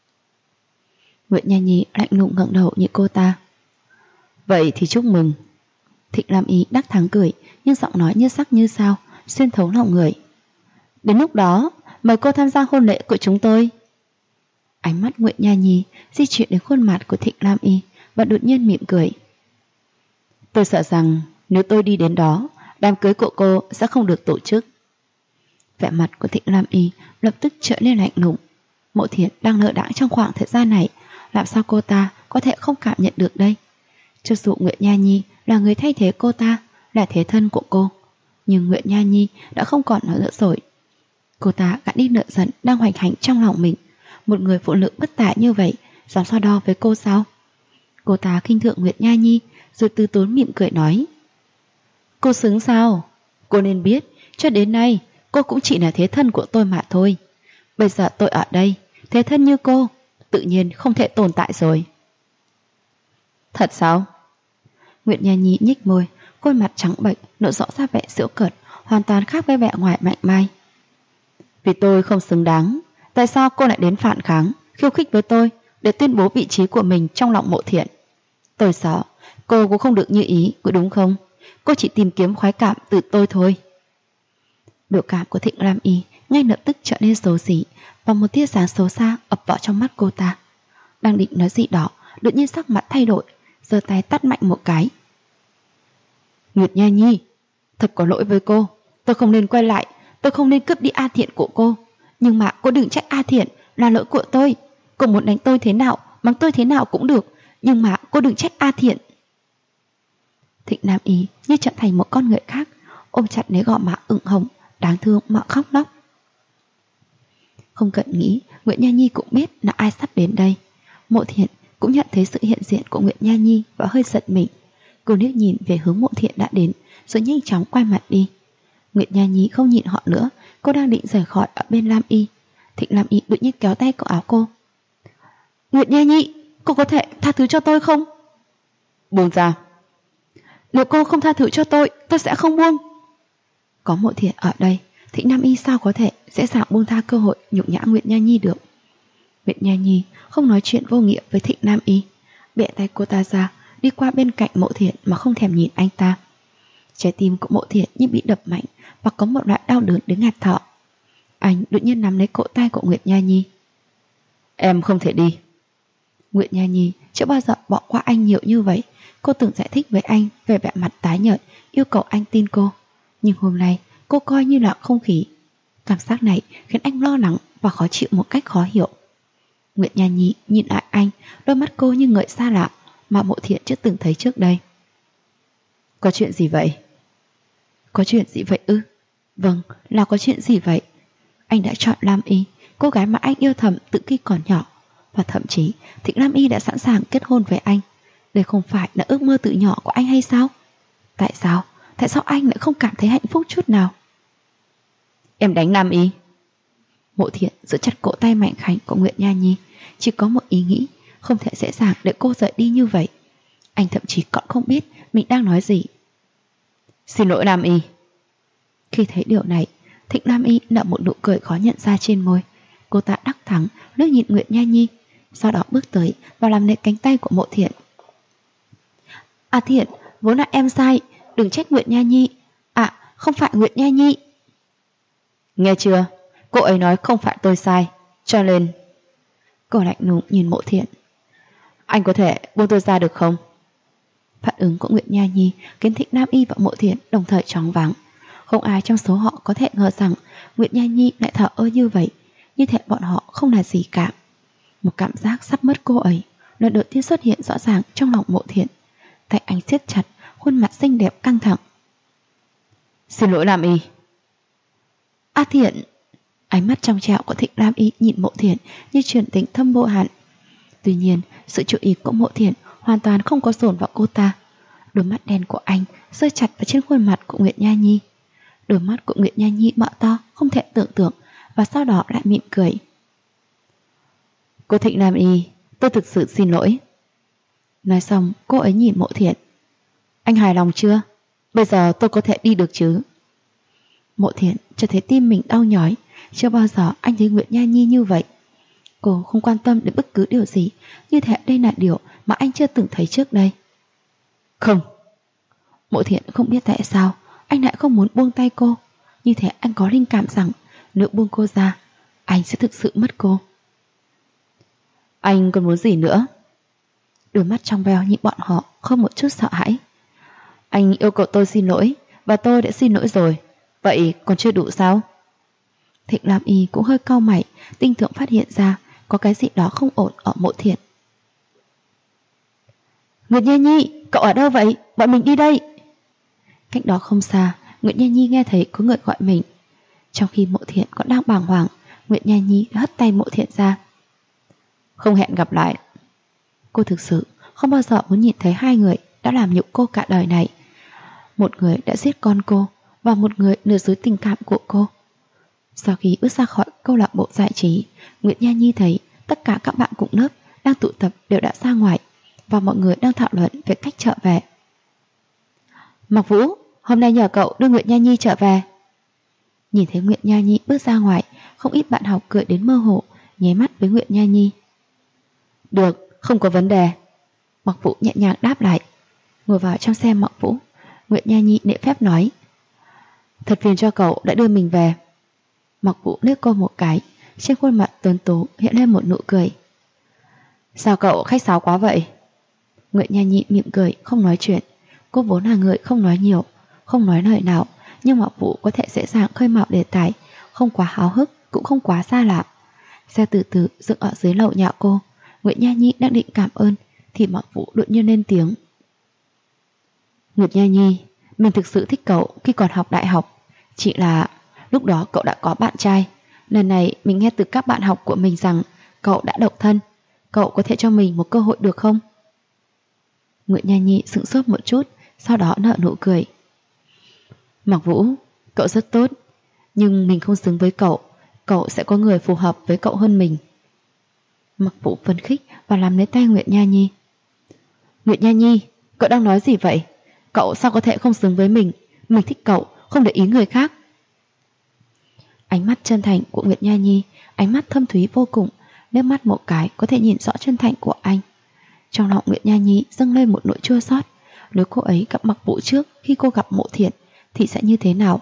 Nguyệt Nha Nhi lạnh lùng ngẩng đầu nhìn cô ta. Vậy thì chúc mừng. Thịnh Lam Ý đắc thắng cười, nhưng giọng nói như sắc như sao, xuyên thấu lòng người. Đến lúc đó, mời cô tham gia hôn lễ của chúng tôi. Ánh mắt Nguyệt Nha Nhi di chuyển đến khuôn mặt của Thịnh Lam Y và đột nhiên mỉm cười. Tôi sợ rằng nếu tôi đi đến đó, đám cưới của cô sẽ không được tổ chức. Vẻ mặt của Thịnh Lam Y lập tức trở nên lạnh lùng. Mộ Thiện đang lơ đãng trong khoảng thời gian này, làm sao cô ta có thể không cảm nhận được đây? Cho dù Nguyệt Nha Nhi là người thay thế cô ta, là thế thân của cô, nhưng Nguyệt Nha Nhi đã không còn nữa rồi. Cô ta gạt đi nợ giận đang hoành hành trong lòng mình. Một người phụ nữ bất tài như vậy dám so đo với cô sao? Cô ta khinh thường Nguyệt Nha Nhi, rồi từ tốn mỉm cười nói. Cô xứng sao? Cô nên biết, cho đến nay cô cũng chỉ là thế thân của tôi mà thôi. Bây giờ tôi ở đây, thế thân như cô tự nhiên không thể tồn tại rồi. Thật sao? Nguyệt Nha Nhi nhích môi, khuôn mặt trắng bệch lộ rõ ra vẻ giễu cợt, hoàn toàn khác với vẻ ngoài mạnh mai. Vì tôi không xứng đáng, tại sao cô lại đến phản kháng, khiêu khích với tôi để tuyên bố vị trí của mình trong lòng Mộ Thiện? Tôi sợ cô cũng không được như ý, có đúng không? Cô chỉ tìm kiếm khoái cảm từ tôi thôi. Biểu cảm của Thịnh Lam Y ngay lập tức trở nên xấu xí, và một tia sáng xấu xa ập vào trong mắt cô ta. Đang định nói gì đó, đột nhiên sắc mặt thay đổi, giơ tay tát mạnh một cái. Nguyệt Nha Nhi, thật có lỗi với cô. Tôi không nên quay lại, tôi không nên cướp đi A Thiện của cô. Nhưng mà cô đừng trách A Thiện, là lỗi của tôi. Cô muốn đánh tôi thế nào, mắng tôi thế nào cũng được, nhưng mà cô đừng trách A Thiện. Thịnh Nam Y như trở thành một con người khác, ôm chặt lấy gò má ửng hồng, đáng thương mà khóc lóc. Không cần nghĩ, Nguyệt Nha Nhi cũng biết là ai sắp đến đây. Mộ Thiện cũng nhận thấy sự hiện diện của Nguyệt Nha Nhi và hơi giật mình. Cô liếc nhìn về hướng Mộ Thiện đã đến, rồi nhanh chóng quay mặt đi. Nguyệt Nha Nhi không nhìn họ nữa, cô đang định rời khỏi ở bên Lam Y. Thịnh Lam Y đột nhiên kéo tay cổ áo cô. Nguyệt Nha Nhi, cô có thể tha thứ cho tôi không? Buông ra. Nếu cô không tha thứ cho tôi sẽ không buông. Có Mộ Thiện ở đây, Thịnh Nam Y sao có thể dễ dàng buông tha cơ hội nhục nhã Nguyệt Nha Nhi được. Nguyệt Nha Nhi không nói chuyện vô nghĩa với Thịnh Nam Y, bẻ tay cô ta ra, đi qua bên cạnh Mộ Thiện mà không thèm nhìn anh ta. Trái tim của Mộ Thiện như bị đập mạnh và có một loại đau đớn đến ngạt thở. Anh đột nhiên nắm lấy cổ tay của Nguyệt Nha Nhi. Em không thể đi. Nguyệt Nha Nhi chưa bao giờ bỏ qua anh nhiều như vậy. Cô từng giải thích với anh về vẻ mặt tái nhợt, yêu cầu anh tin cô. Nhưng hôm nay cô coi như là không khí. Cảm giác này khiến anh lo lắng và khó chịu một cách khó hiểu. Nguyệt Nha Nhi nhìn lại anh, đôi mắt cô như người xa lạ mà Mộ Thiện chưa từng thấy trước đây. Có chuyện gì vậy? Có chuyện gì vậy ư? Vâng, là có chuyện gì vậy? Anh đã chọn Lam Y, cô gái mà anh yêu thầm từ khi còn nhỏ. Và thậm chí thì Lam Y đã sẵn sàng kết hôn với anh. Đây không phải là ước mơ từ nhỏ của anh hay sao? Tại sao? Tại sao anh lại không cảm thấy hạnh phúc chút nào? Em đánh Lam Y. Mộ Thiện giữ chặt cổ tay mảnh khảnh của Nguyệt Nha Nhi, chỉ có một ý nghĩ, không thể dễ dàng để cô rời đi như vậy. Anh thậm chí còn không biết mình đang nói gì. Xin lỗi Lam Y. Khi thấy điều này, Thịnh Lam Y nở một nụ cười khó nhận ra trên môi. Cô ta đắc thắng liếc nhìn Nguyệt Nha Nhi, sau đó bước tới và làm nệ cánh tay của Mộ Thiện. À Thiện, vốn là em sai, đừng trách Nguyệt Nha Nhi. À, không phải Nguyệt Nha Nhi. Nghe chưa? Cô ấy nói không phải tôi sai, cho nên... Cô lạnh lùng nhìn Mộ Thiện. Anh có thể buông tôi ra được không? Phản ứng của Nguyệt Nha Nhi khiến Thịnh Nam Y và Mộ Thiện đồng thời choáng váng. Không ai trong số họ có thể ngờ rằng Nguyệt Nha Nhi lại thờ ơ như vậy, như thể bọn họ không là gì cả. Một cảm giác sắp mất cô ấy lần đầu tiên xuất hiện rõ ràng trong lòng Mộ Thiện. Tay anh siết chặt, khuôn mặt xinh đẹp căng thẳng. Xin lỗi Lam Y. A Thiện. Ánh mắt trong trẻo của Thịnh Lam Y nhìn Mộ Thiện như truyền tình thâm vô hạn. Tuy nhiên, sự chú ý của Mộ Thiện hoàn toàn không có dồn vào cô ta. Đôi mắt đen của anh rơi chặt vào trên khuôn mặt của Nguyệt Nha Nhi. Đôi mắt của Nguyệt Nha Nhi mở to không thể tưởng tượng, và sau đó lại mỉm cười. Cô Thịnh Lam Y, tôi thực sự xin lỗi. Nói xong, cô ấy nhìn Mộ Thiện. Anh hài lòng chưa? Bây giờ tôi có thể đi được chứ? Mộ Thiện chợt thấy tim mình đau nhói. Chưa bao giờ anh thấy Nguyệt Nha Nhi như vậy. Cô không quan tâm đến bất cứ điều gì, như thể đây là điều mà anh chưa từng thấy trước đây. Không. Mộ Thiện không biết tại sao anh lại không muốn buông tay cô. Như thế anh có linh cảm rằng nếu buông cô ra, anh sẽ thực sự mất cô. Anh còn muốn gì nữa? Đôi mắt trong veo nhìn bọn họ không một chút sợ hãi. Anh yêu cầu tôi xin lỗi, và tôi đã xin lỗi rồi. Vậy còn chưa đủ sao? Thịnh Lam Y cũng hơi cau mày, tinh tưởng phát hiện ra có cái gì đó không ổn ở Mộ Thiện. Nguyệt Nha Nhi, cậu ở đâu vậy? Bọn mình đi đây. Cách đó không xa, Nguyệt Nha Nhi nghe thấy có người gọi mình. Trong khi Mộ Thiện còn đang bàng hoàng, Nguyệt Nha Nhi đã hất tay Mộ Thiện ra. Không hẹn gặp lại. Cô thực sự không bao giờ muốn nhìn thấy hai người đã làm nhục cô cả đời này. Một người đã giết con cô, và một người lừa dối tình cảm của cô. Sau khi bước ra khỏi câu lạc bộ giải trí, Nguyệt Nha Nhi thấy tất cả các bạn cùng lớp đang tụ tập đều đã ra ngoài, và mọi người đang thảo luận về cách trở về. Mạc Vũ, hôm nay nhờ cậu đưa Nguyệt Nha Nhi trở về. Nhìn thấy Nguyệt Nha Nhi bước ra ngoài, không ít bạn học cười đến mơ hồ, nháy mắt với Nguyệt Nha Nhi. Được, không có vấn đề. Mạc Vũ nhẹ nhàng đáp lại. Ngồi vào trong xe Mạc Vũ, Nguyệt Nha Nhi nể phép nói. Thật phiền cho cậu đã đưa mình về. Mạc Vũ liếc cô một cái, trên khuôn mặt tuấn tú hiện lên một nụ cười. Sao cậu khách sáo quá vậy? Nguyệt Nha Nhi mỉm cười, không nói chuyện. Cô vốn là người không nói nhiều, không nói lời nào, nhưng Mạc Vũ có thể dễ dàng khơi mào đề tài, không quá háo hức, cũng không quá xa lạ. Xe từ từ dựng ở dưới lầu nhà cô. Nguyệt Nha Nhi đang định cảm ơn thì Mạc Vũ đột nhiên lên tiếng. Nguyệt Nha Nhi, mình thực sự thích cậu khi còn học đại học. Chỉ là lúc đó cậu đã có bạn trai. Lần này mình nghe từ các bạn học của mình rằng cậu đã độc thân. Cậu có thể cho mình một cơ hội được không? Nguyệt Nha Nhi sững sốt một chút, sau đó nở nụ cười. Mạc Vũ, cậu rất tốt, nhưng mình không xứng với cậu. Cậu sẽ có người phù hợp với cậu hơn mình. Mạc Vũ phấn khích và làm lấy tay Nguyệt Nha Nhi. Nguyệt Nha Nhi, cậu đang nói gì vậy? Cậu sao có thể không xứng với mình? Mình thích cậu, không để ý người khác. Ánh mắt chân thành của Nguyệt Nha Nhi, ánh mắt thâm thúy vô cùng, liếc mắt một cái có thể nhìn rõ chân thành của anh. Trong lòng Nguyệt Nha Nhi dâng lên một nỗi chua xót. Nếu cô ấy gặp Mạc Vũ trước khi cô gặp Mộ Thiện thì sẽ như thế nào?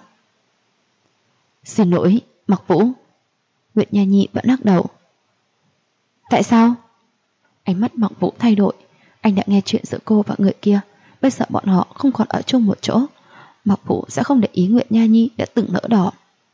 Xin lỗi, Mạc Vũ. Nguyệt Nha Nhi vẫn lắc đầu. Tại sao? Ánh mắt Mạc Vũ thay đổi. Anh đã nghe chuyện giữa cô và người kia. Bây giờ bọn họ không còn ở chung một chỗ. Mạc Vũ sẽ không để ý Nguyệt Nha Nhi đã từng nỡ đỏ.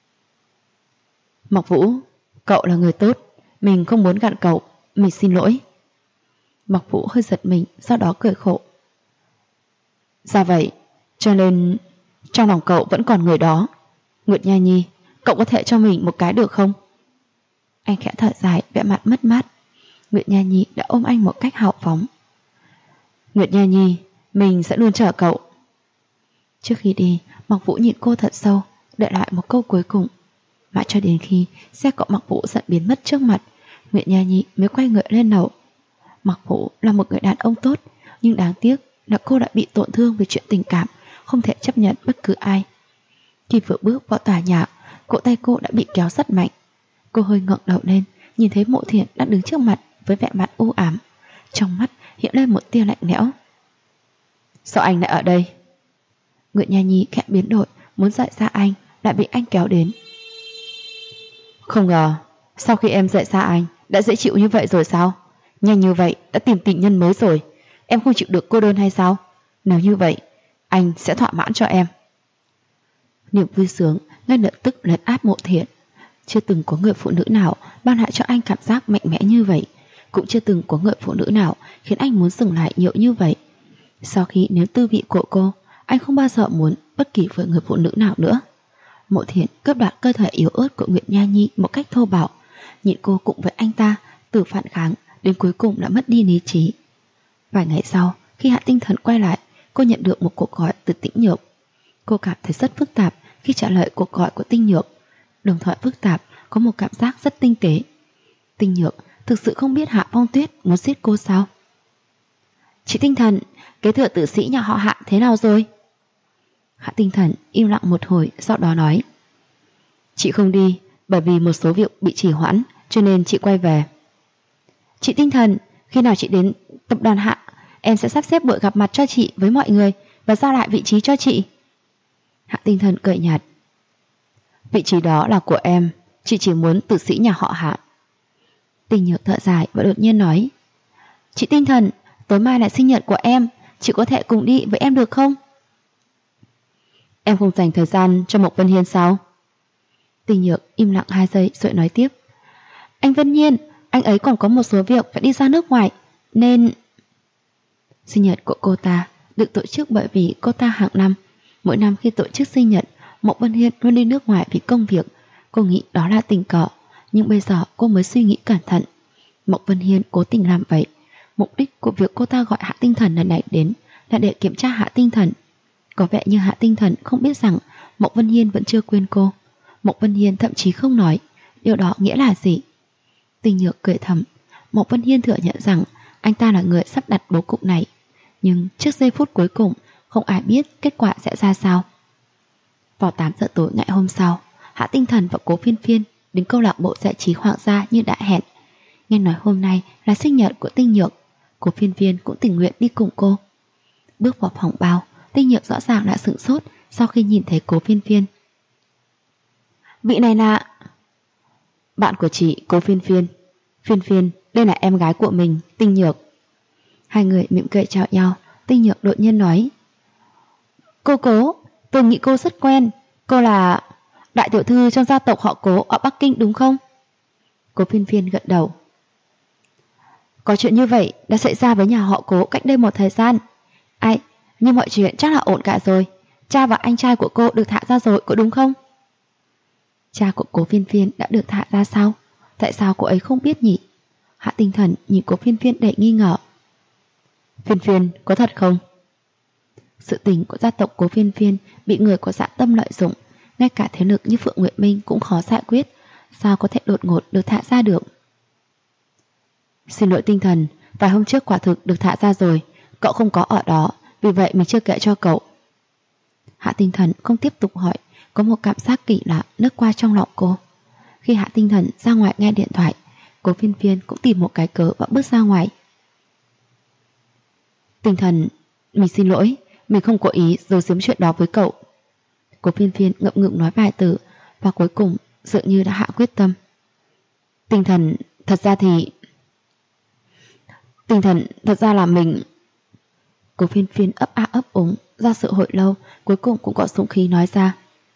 Mạc Vũ, cậu là người tốt, mình không muốn gạt cậu, mình xin lỗi. Mạc Vũ hơi giật mình, sau đó cười khổ. Ra vậy, Cho nên trong lòng cậu vẫn còn người đó. Nguyệt Nha Nhi, cậu có thể cho mình một cái được không? Anh khẽ thở dài, vẻ mặt mất mát. Nguyệt Nha Nhi đã ôm anh một cách hào phóng. Nguyệt Nha Nhi, mình sẽ luôn chờ cậu. Trước khi đi, Mặc Vũ nhìn cô thật sâu, để lại một câu cuối cùng. Mãi cho đến khi xe cậu Mặc Vũ dần biến mất trước mặt, Nguyệt Nha Nhi mới quay người lên lầu. Mặc Vũ là một người đàn ông tốt, nhưng đáng tiếc là cô đã bị tổn thương về chuyện tình cảm, không thể chấp nhận bất cứ ai. Khi vừa bước vào tòa nhà, cổ tay cô đã bị kéo rất mạnh. Cô hơi ngẩng đầu lên, nhìn thấy Mộ Thiện đang đứng trước mặt với vẻ mặt u ám. Trong mắt hiện lên một tia lạnh lẽo. Sao anh lại ở đây? Nguyệt Nha Nhi khẽ biến đổi, muốn dạy ra anh, lại bị anh kéo đến. Không ngờ, sau khi em dạy ra anh, đã dễ chịu như vậy rồi sao? Nhanh như vậy, đã tìm tình nhân mới rồi. Em không chịu được cô đơn hay sao? Nếu như vậy, anh sẽ thỏa mãn cho em. Niềm vui sướng ngay lập tức lấn át Mộ Thiện. Chưa từng có người phụ nữ nào ban lại cho anh cảm giác mạnh mẽ như vậy. Cũng chưa từng có người phụ nữ nào khiến anh muốn dừng lại nhiều như vậy. Sau khi nếm tư vị của cô, anh không bao giờ muốn bất kỳ với người phụ nữ nào nữa. Mộ Thiện cướp đoạt cơ thể yếu ớt của Nguyệt Nha Nhi một cách thô bạo, nhịn cô cùng với anh ta từ phản kháng đến cuối cùng đã mất đi lý trí. Vài ngày sau, khi Hạ Tinh Thần quay lại, cô nhận được một cuộc gọi từ Tĩnh Nhược. Cô cảm thấy rất phức tạp khi trả lời cuộc gọi của Tinh Nhược, đồng thời phức tạp có một cảm giác rất tinh tế. Tinh Nhược thực sự không biết Hạ Phong Tuyết muốn giết cô sao? Chị Tinh Thần, kế thừa tử sĩ nhà họ Hạ thế nào rồi? Hạ Tinh Thần im lặng một hồi, sau đó nói: Chị không đi bởi vì một số việc bị trì hoãn, cho nên chị quay về. Chị Tinh Thần, khi nào chị đến tập đoàn Hạ, em sẽ sắp xếp buổi gặp mặt cho chị với mọi người và giao lại vị trí cho chị. Hạ Tinh Thần cười nhạt: Vị trí đó là của em, chị chỉ muốn tử sĩ nhà họ Hạ. Tinh Nhược thở dài và đột nhiên nói: Chị Tinh Thần, tối mai là sinh nhật của em, chị có thể cùng đi với em được không? Em không dành thời gian cho Mộc Vân Hiên sao? Tinh Nhược im lặng 2 giây rồi nói tiếp: Anh Vân Nhiên, anh ấy còn có một số việc phải đi ra nước ngoài, nên... Sinh nhật của cô ta được tổ chức bởi vì cô ta hàng năm, mỗi năm khi tổ chức sinh nhật, Mộc Vân Hiên luôn đi nước ngoài vì công việc. Cô nghĩ đó là tình cờ, nhưng bây giờ cô mới suy nghĩ cẩn thận. Mộc Vân Hiên cố tình làm vậy. Mục đích của việc cô ta gọi Hạ Tinh Thần lần này đến là để kiểm tra Hạ Tinh Thần. Có vẻ như Hạ Tinh Thần không biết rằng Mộc Vân Hiên vẫn chưa quên cô. Mộc Vân Hiên thậm chí không nói điều đó nghĩa là gì. Tinh Nhược cười thầm. Mộc Vân Hiên thừa nhận rằng anh ta là người sắp đặt bố cục này, nhưng trước giây phút cuối cùng không ai biết kết quả sẽ ra sao. Vào 8 giờ tối ngày hôm sau, Hạ Tinh Thần và Cố Phiên Phiên đến câu lạc bộ giải trí Hoàng gia như đã hẹn. Nghe nói hôm nay là sinh nhật của Tinh Nhược, Cố Phiên Phiên cũng tình nguyện đi cùng cô. Bước vào phòng bao, Tinh Nhược rõ ràng đã sửng sốt sau khi nhìn thấy Cố Phiên Phiên. Vị này là... Bạn của chị, Cố Phiên Phiên. Phiên Phiên, đây là em gái của mình, Tinh Nhược. Hai người mỉm cười chào nhau. Tinh Nhược đột nhiên nói: Cô Cố, tôi nghĩ cô rất quen. Cô là đại tiểu thư trong gia tộc họ Cố ở Bắc Kinh đúng không? Cố Phiên Phiên gật đầu. Có chuyện như vậy đã xảy ra với nhà họ Cố cách đây một thời gian. Ai, nhưng mọi chuyện chắc là ổn cả rồi. Cha và anh trai của cô được thả ra rồi, có đúng không? Cha của Cố Phiên Phiên đã được thả ra sao? Tại sao cô ấy không biết nhỉ? Hạ Tinh Thần nhìn Cố Phiên Phiên đầy nghi ngờ. Phiên Phiên, có thật không? Sự tình của gia tộc Cố Phiên Phiên bị người có dạ tâm lợi dụng, ngay cả thế lực như Phượng Nguyệt Minh cũng khó giải quyết. Sao có thể đột ngột được thả ra được? Xin lỗi Tinh Thần, vài hôm trước quả thực được thả ra rồi. Cậu không có ở đó, vì vậy mình chưa kể cho cậu. Hạ Tinh Thần không tiếp tục hỏi. Có một cảm giác kỳ lạ lướt qua trong lòng cô. Khi Hạ Tinh Thần ra ngoài nghe điện thoại, Cố Phiên Phiên cũng tìm một cái cớ và bước ra ngoài. Tinh Thần, mình xin lỗi, mình không cố ý giấu giếm chuyện đó với cậu. Cố Phiên Phiên ngậm ngừng nói vài từ và cuối cùng dường như đã hạ quyết tâm. Tinh Thần, thật ra là mình... Cố Phiên Phiên ấp a ấp úng ra sự hồi lâu, cuối cùng cũng có dũng khí nói ra.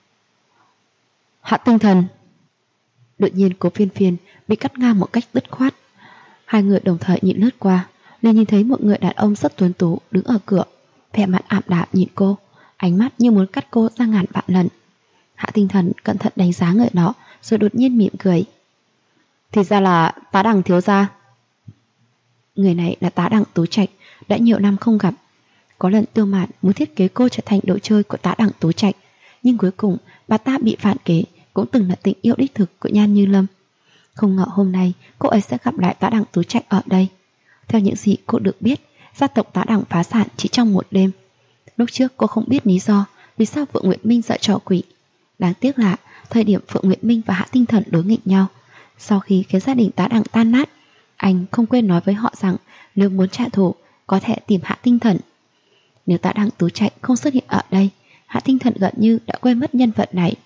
Hạ Tinh Thần. Đột nhiên Cố Phiên Phiên bị cắt ngang một cách dứt khoát. Hai người đồng thời nhìn lướt qua, liền nhìn thấy một người đàn ông rất tuấn tú đứng ở cửa, vẻ mặt ảm đạm nhìn cô. ánh mắt như muốn cắt cô ra ngàn vạn lần. Hạ Tinh Thần cẩn thận đánh giá người đó, rồi đột nhiên mỉm cười. Thì ra là Tá Đằng thiếu gia. Người này là Tá Đằng Tú Trạch, đã nhiều năm không gặp. Có lần Tiêu Mạn muốn thiết kế cô trở thành đồ chơi của Tá Đằng Tú Trạch, nhưng cuối cùng bà ta bị phản kế, cũng từng là tình yêu đích thực của Nhan Như Lâm. Không ngờ hôm nay cô ấy sẽ gặp lại Tá Đằng Tú Trạch ở đây. Theo những gì cô được biết, gia tộc Tá Đằng phá sản chỉ trong một đêm. Lúc trước cô không biết lý do vì sao Phượng Nguyệt Minh dở trò quỷ. Đáng tiếc là thời điểm Phượng Nguyệt Minh và Hạ Tinh Thần đối nghịch nhau, sau khi khiến gia đình Tá Đằng tan nát, anh không quên nói với họ rằng nếu muốn trả thù có thể tìm Hạ Tinh Thần. Nếu Tá Đằng Tú Trạch không xuất hiện ở đây, Hạ Tinh Thần gần như đã quên mất nhân vật này.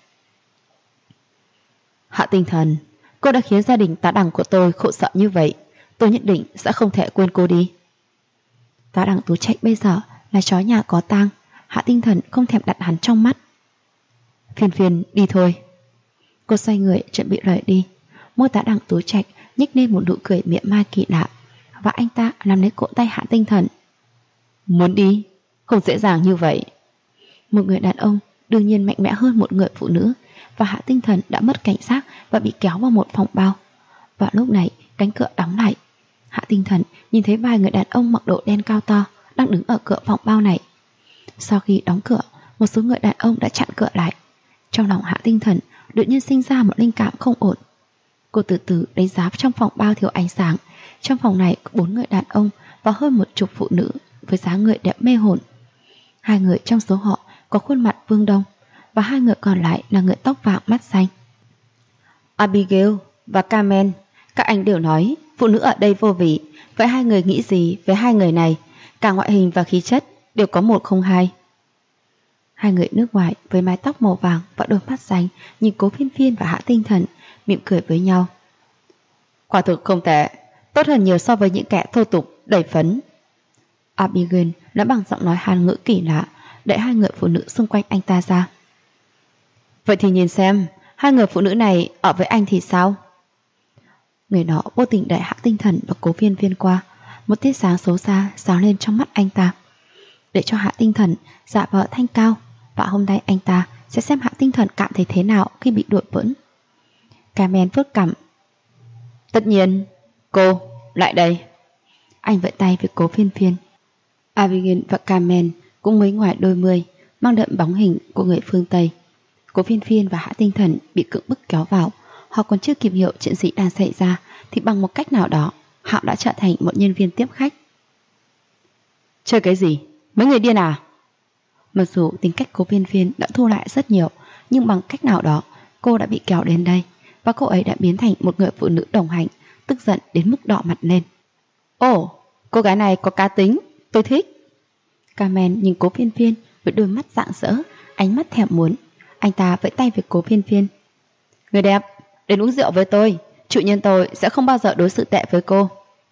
Hạ Tinh Thần, cô đã khiến gia đình Tá Đằng của tôi khổ sở như vậy, tôi nhất định sẽ không thể quên cô đi. Tá Đằng Tú Trạch bây giờ là chó nhà có tang, Hạ Tinh Thần không thèm đặt hắn trong mắt. Phiền phiền đi thôi. Cô xoay người chuẩn bị rời đi. Môi Tá Đằng Tú Trạch nhếch lên một nụ cười mỉa mai kỳ lạ, và anh ta nắm lấy cổ tay Hạ Tinh Thần. Muốn đi, không dễ dàng như vậy. Một người đàn ông đương nhiên mạnh mẽ hơn một người phụ nữ, và Hạ Tinh Thần đã mất cảnh giác và bị kéo vào một phòng bao. Và lúc này cánh cửa đóng lại. Hạ Tinh Thần nhìn thấy vài người đàn ông mặc đồ đen cao to đang đứng ở cửa phòng bao này. Sau khi đóng cửa, một số người đàn ông đã chặn cửa lại. Trong lòng Hạ Tinh Thần đột nhiên sinh ra một linh cảm không ổn. Cô từ từ đánh giá trong phòng bao thiếu ánh sáng. Trong phòng này có 4 người đàn ông và hơn 10 phụ nữ với dáng người đẹp mê hồn. 2 người trong số họ có khuôn mặt Vương Đông, và 2 người còn lại là người tóc vàng mắt xanh. Abigail và Carmen, các anh đều nói phụ nữ ở đây vô vị. Vậy 2 người nghĩ gì về 2 người này? Cả ngoại hình và khí chất đều có 102. 2 người nước ngoài với mái tóc màu vàng và đôi mắt xanh nhìn Cố Phiên Phiên và Hạ Tinh Thần, mỉm cười với nhau. Quả thực không tệ, tốt hơn nhiều so với những kẻ thô tục đầy phấn. Abigail đã bằng giọng nói Hàn ngữ kỳ lạ đẩy 2 người phụ nữ xung quanh anh ta ra. Vậy thì nhìn xem 2 người phụ nữ này ở với anh thì sao? Người đó vô tình đẩy Hạ Tinh Thần và Cố Phiên Phiên qua. Một tia sáng xấu xa sáng lên trong mắt anh ta, để cho Hạ Tinh Thần giả vờ thanh cao, và hôm nay anh ta sẽ xem Hạ Tinh Thần cảm thấy thế nào khi bị đuổi bỡn. Carmen vuốt cằm. Tất nhiên, cô, lại đây. Anh vẫy tay với Cố Phiên Phiên. Abigail và Carmen cũng mới ngoài đôi mươi, mang đậm bóng hình của người phương Tây. Cố Phiên Phiên và Hạ Tinh Thần bị cưỡng bức kéo vào. Họ còn chưa kịp hiểu chuyện gì đang xảy ra thì bằng một cách nào đó họ đã trở thành một nhân viên tiếp khách. Chơi cái gì? Mấy người điên à? Mặc dù tính cách Cố Phiên Phiên đã thu lại rất nhiều, nhưng bằng cách nào đó cô đã bị kéo đến đây, và cô ấy đã biến thành một người phụ nữ đồng hành, tức giận đến mức đỏ mặt lên. Ồ, cô gái này có cá tính, tôi thích. Carmen nhìn Cố Phiên Phiên với đôi mắt rạng rỡ, ánh mắt thèm muốn. Anh ta vẫy tay với Cố Phiên Phiên. Người đẹp, đến uống rượu với tôi, chủ nhân tôi sẽ không bao giờ đối xử tệ với cô.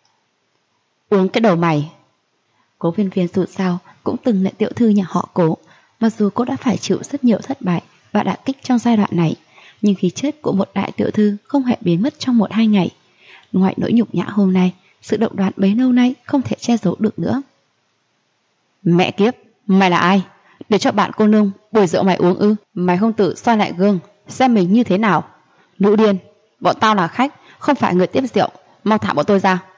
Uống cái đầu mày. Cố Phiên Phiên dù sao cũng từng là tiểu thư nhà họ Cố. Mặc dù cô đã phải chịu rất nhiều thất bại và đả kích trong giai đoạn này, nhưng khí chất của một đại tiểu thư không hề biến mất trong 1-2 ngày. Ngoài nỗi nhục nhã hôm nay, sự động đoán bấy lâu nay không thể che giấu được nữa. Mẹ kiếp, mày là ai? Để cho bạn cô nương bồi rượu mày uống ư? Mày không tự soi lại gương xem mình như thế nào? Nữ điên, bọn tao là khách, không phải người tiếp rượu, mau thả bọn tôi ra.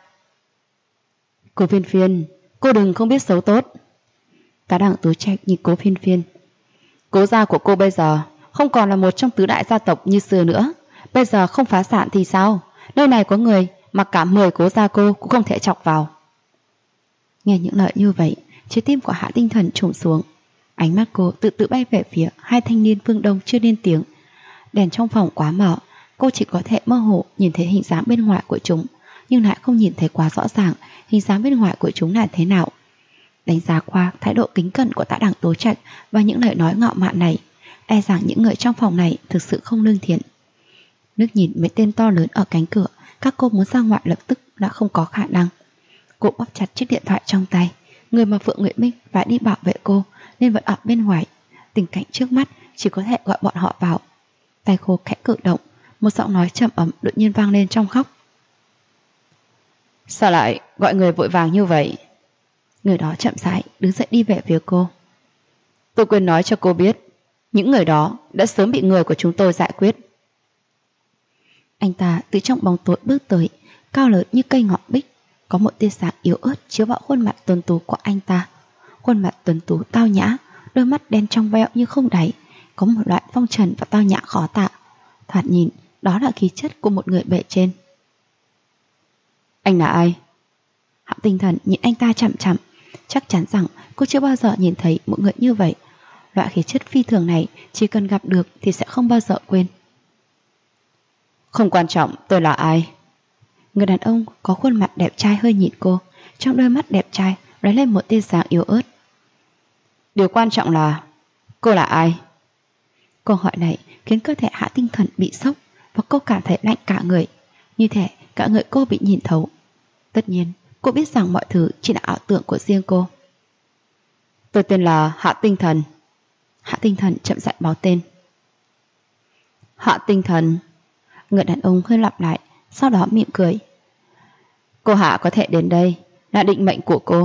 Cố Phiên Phiên, cô đừng không biết xấu tốt. Tá Đằng Tú Trạch nhìn Cố Phiên Phiên. Cố gia của cô bây giờ không còn là một trong tứ đại gia tộc như xưa nữa. Bây giờ không phá sản thì sao? Nơi này có người mà cả 10 cố gia cô cũng không thể chọc vào. Nghe những lời như vậy, trái tim của Hạ Tinh Thần trùng xuống. Ánh mắt cô tự tự bay về phía 2 thanh niên phương Đông chưa lên tiếng. Đèn trong phòng quá mở, cô chỉ có thể mơ hồ nhìn thấy hình dáng bên ngoài của chúng, nhưng lại không nhìn thấy quá rõ ràng hình dáng bên ngoài của chúng là thế nào. Đánh giá qua thái độ kính cẩn của Tá Đằng Tú Trạch và những lời nói ngạo mạn này, e rằng những người trong phòng này thực sự không lương thiện. Nước nhìn mấy tên to lớn ở cánh cửa, các cô muốn ra ngoài lập tức đã không có khả năng. Cô bóp chặt chiếc điện thoại trong tay. Người mà Phượng Nguyệt Minh phải đi bảo vệ cô nên vẫn ở bên ngoài. Tình cảnh trước mắt chỉ có thể gọi bọn họ vào. Tay cô khẽ cử động, một giọng nói trầm ấm đột nhiên vang lên trong khóc. Sao lại gọi người vội vàng như vậy? Người đó chậm rãi đứng dậy đi về phía cô. Tôi quên nói cho cô biết, những người đó đã sớm bị người của chúng tôi giải quyết. Anh ta từ trong bóng tối bước tới, cao lớn như cây ngọn bích, có một tia sáng yếu ớt chiếu vào khuôn mặt tuấn tú của anh ta. Khuôn mặt tuấn tú tao nhã, đôi mắt đen trong veo như không đáy, có một loại phong trần và tao nhã khó tả. Thoạt nhìn, đó là khí chất của một người bề trên. Anh là ai? Hạ Tinh Thần nhìn anh ta chằm chằm, chắc chắn rằng cô chưa bao giờ nhìn thấy một người như vậy. Loại khí chất phi thường này chỉ cần gặp được thì sẽ không bao giờ quên. Không quan trọng tôi là ai. Người đàn ông có khuôn mặt đẹp trai hơi nhìn cô, trong đôi mắt đẹp trai lóe lên một tia sáng yếu ớt. Điều quan trọng là cô là ai? Câu hỏi này khiến cơ thể Hạ Tinh Thần bị sốc và cô cảm thấy lạnh cả người, như thể cả người cô bị nhìn thấu. Tất nhiên, cô biết rằng mọi thứ chỉ là ảo tưởng của riêng cô. Tôi tên là Hạ Tinh Thần. Hạ Tinh Thần chậm rãi báo tên. Hạ Tinh Thần. Người đàn ông hơi lặp lại, sau đó mỉm cười. Cô Hạ có thể đến đây là định mệnh của cô.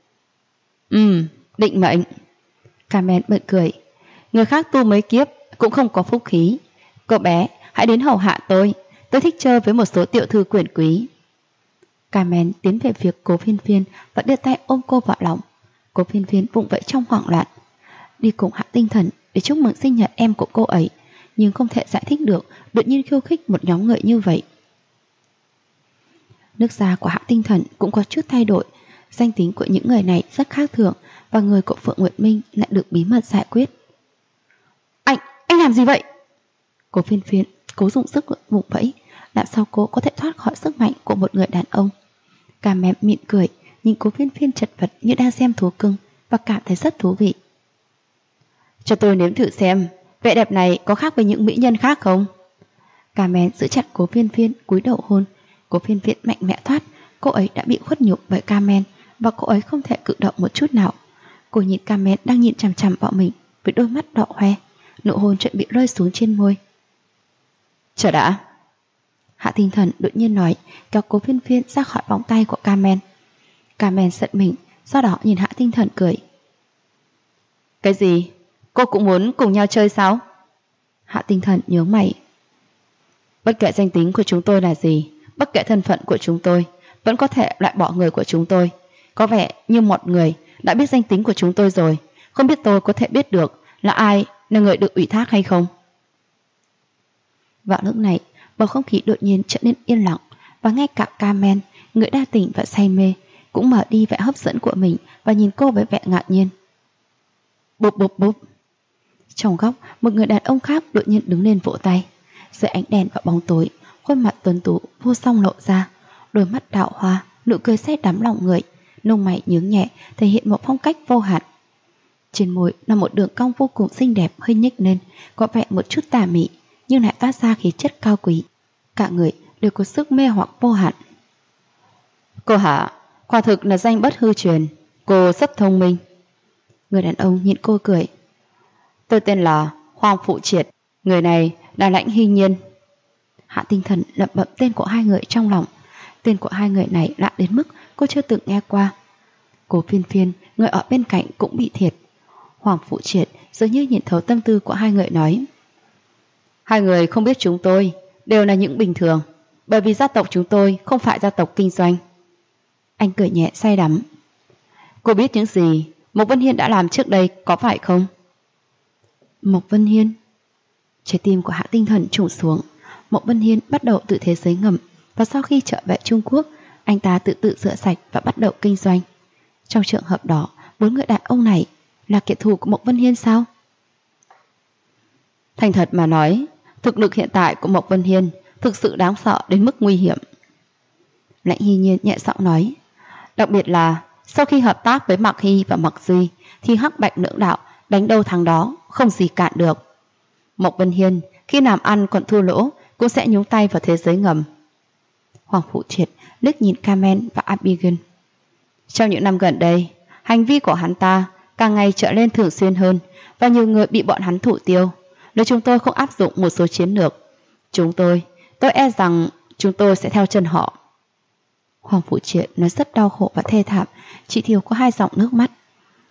Định mệnh. Carmen bật cười. Người khác tu mấy kiếp cũng không có phúc khí. Cậu bé, hãy đến hầu hạ tôi. Tôi thích chơi với một số tiểu thư quyền quý. Carmen tiến về phía Cố Phiên Phiên và đưa tay ôm cô vào lòng. Cố Phiên Phiên vùng vẫy trong hoảng loạn, đi cùng Hạ Tinh Thần để chúc mừng sinh nhật em của cô ấy, nhưng không thể giải thích được đột nhiên khiêu khích một nhóm người như vậy. Nước da của Hạ Tinh Thần cũng có chút thay đổi. Danh tính của những người này rất khác thường, và người của Phượng Nguyệt Minh lại được bí mật giải quyết. Anh làm gì vậy? Cố Phiên Phiên cố dùng sức vùng vẫy, làm sao cô có thể thoát khỏi sức mạnh của một người đàn ông. Carmen mỉm cười, nhìn Cố Phiên Phiên chật vật như đang xem thú cưng và cảm thấy rất thú vị. Cho tôi nếm thử xem, vẻ đẹp này có khác với những mỹ nhân khác không? Carmen giữ chặt Cố Phiên Phiên, cúi đầu hôn. Cố Phiên Phiên mạnh mẽ thoát. Cô ấy đã bị khuất nhục bởi Carmen và cô ấy không thể cử động một chút nào. Cô nhìn Carmen đang nhìn chằm chằm vào mình với đôi mắt đỏ hoe, nụ hôn chuẩn bị rơi xuống trên môi. Chờ đã. Hạ Tinh Thần đột nhiên nói, kéo Cố Phiên Phiên ra khỏi vòng tay của Carmen. Carmen giận mình, sau đó nhìn Hạ Tinh Thần cười. Cái gì? Cô cũng muốn cùng nhau chơi sao? Hạ Tinh Thần nhướng mày. Bất kể danh tính của chúng tôi là gì, bất kể thân phận của chúng tôi, vẫn có thể loại bỏ người của chúng tôi. Có vẻ như một người đã biết danh tính của chúng tôi rồi, không biết tôi có thể biết được là ai là người được ủy thác hay không? Vào lúc này, bầu không khí đột nhiên trở nên yên lặng, và ngay cả Carmen, người đa tình và say mê, cũng mở đi vẻ hấp dẫn của mình và nhìn cô với vẻ ngạc nhiên. Bụp bụp bụp. Trong góc, một người đàn ông khác đột nhiên đứng lên vỗ tay. Dưới ánh đèn và bóng tối, khuôn mặt tuấn tú vô song lộ ra, đôi mắt đạo hoa, nụ cười say đắm lòng người, lông mày nhướng nhẹ thể hiện một phong cách vô hạn. Trên môi là một đường cong vô cùng xinh đẹp hơi nhếch lên, có vẻ một chút tà mị nhưng lại phát ra khí chất cao quý. Cả người đều có sức mê hoặc vô hạn. Cô Hạ, quả thực là danh bất hư truyền, cô rất thông minh. Người đàn ông nhìn cô cười. Tôi tên là Hoàng Phụ Triệt, người này là Lãnh Hy Nhiên. Hạ Tinh Thần lẩm bẩm tên của hai người trong lòng. Tên của hai người này lạ đến mức cô chưa từng nghe qua. Cố Phiên Phiên, người ở bên cạnh cũng bị thiệt. Hoàng Phụ Triệt dường như nhìn thấu tâm tư của hai người nói. Hai người không biết chúng tôi đều là những bình thường, bởi vì gia tộc chúng tôi không phải gia tộc kinh doanh. Anh cười nhẹ say đắm. Cô biết những gì Mộc Vân Hiên đã làm trước đây có phải không? Mộc Vân Hiên. Trái tim của Hạ Tinh Thần trùng xuống. Mộc Vân Hiên bắt đầu từ thế giới ngầm, và sau khi trở về Trung Quốc, anh ta tự rửa sạch và bắt đầu kinh doanh. Trong trường hợp đó, 4 người đàn ông này là kẻ thù của Mộc Vân Hiên sao? Thành thật mà nói, thực lực hiện tại của Mộc Vân Hiên thực sự đáng sợ đến mức nguy hiểm. Lãnh Hy Nhiên nhẹ giọng nói. Đặc biệt là sau khi hợp tác với Mạc Hy và Mạc Duy thì hắc bạch lưỡng đạo đánh đâu thắng đó, không gì cản được. Mộc Vân Hiên khi làm ăn còn thua lỗ cũng sẽ nhúng tay vào thế giới ngầm. Hoàng Phụ Triệt liếc nhìn Carmen và Abigail. Trong những năm gần đây, hành vi của hắn ta càng ngày trở lên thường xuyên hơn, và nhiều người bị bọn hắn thủ tiêu. Nếu chúng tôi không áp dụng một số chiến lược, tôi e rằng chúng tôi sẽ theo chân họ. Hoàng Phụ Triệt nói rất đau khổ và thê thảm, chỉ thiếu có 2 dòng nước mắt.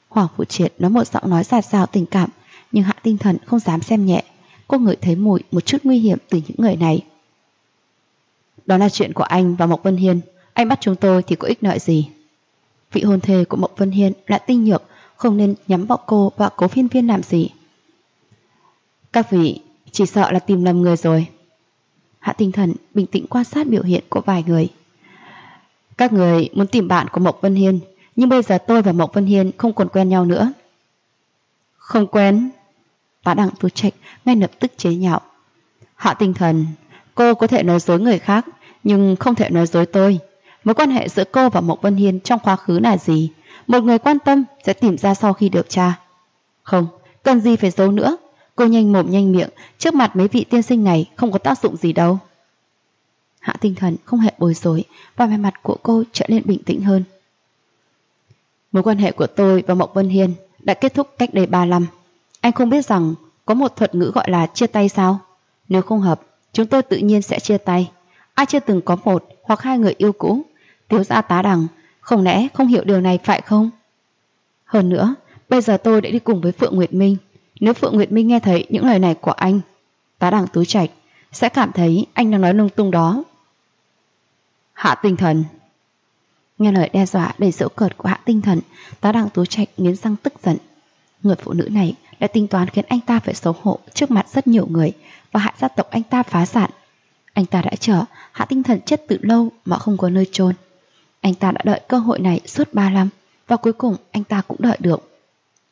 Hoàng Phụ Triệt nói một giọng nói dạt dào tình cảm, nhưng Hạ Tinh Thần không dám xem nhẹ. Cô ngửi thấy mùi một chút nguy hiểm từ những người này. Đó là chuyện của anh và Mộc Vân Hiên. Anh bắt chúng tôi thì có ích lợi gì? Vị hôn thê của Mộc Vân Hiên là Tinh Nhược, không nên nhắm vào cô và Cố Phiên Phiên làm gì. Các vị chỉ sợ là tìm lầm người rồi. Hạ Tinh Thần bình tĩnh quan sát biểu hiện của vài người. Các người muốn tìm bạn của Mộc Vân Hiên, nhưng bây giờ tôi và Mộc Vân Hiên không còn quen nhau nữa. Không quen? Tá Đằng Tú Trạch ngay lập tức chế nhạo. Hạ Tinh Thần, cô có thể nói dối người khác, nhưng không thể nói dối tôi. Mối quan hệ giữa cô và Mộc Vân Hiên trong quá khứ là gì? Một người quan tâm sẽ tìm ra sau khi điều tra. Không, cần gì phải giấu nữa. Cô nhanh mồm nhanh miệng, trước mặt mấy vị tiên sinh này không có tác dụng gì đâu. Hạ Tinh Thần không hề bối rối, và vẻ mặt của cô trở nên bình tĩnh hơn. Mối quan hệ của tôi và Mộc Vân Hiên đã kết thúc cách đây 3 năm. Anh không biết rằng có một thuật ngữ gọi là chia tay sao? Nếu không hợp, chúng tôi tự nhiên sẽ chia tay. Ai chưa từng có một hoặc hai người yêu cũ? Thiếu gia Tá Đằng, không lẽ không hiểu điều này phải không? Hơn nữa, bây giờ tôi đã đi cùng với Phượng Nguyệt Minh. Nếu Phượng Nguyệt Minh nghe thấy những lời này của anh, Tá Đằng Tú Trạch sẽ cảm thấy anh đang nói lung tung đó. Hạ Tinh Thần. Nghe lời đe dọa đầy giễu cợt của Hạ Tinh Thần, Tá Đằng Tú Trạch nghiến răng tức giận. Người phụ nữ này đã tính toán khiến anh ta phải xấu hổ trước mặt rất nhiều người và hại gia tộc anh ta phá sản. Anh ta đã chờ Hạ Tinh Thần chết từ lâu mà không có nơi chôn. Anh ta đã đợi cơ hội này suốt 3 năm và cuối cùng anh ta cũng đợi được.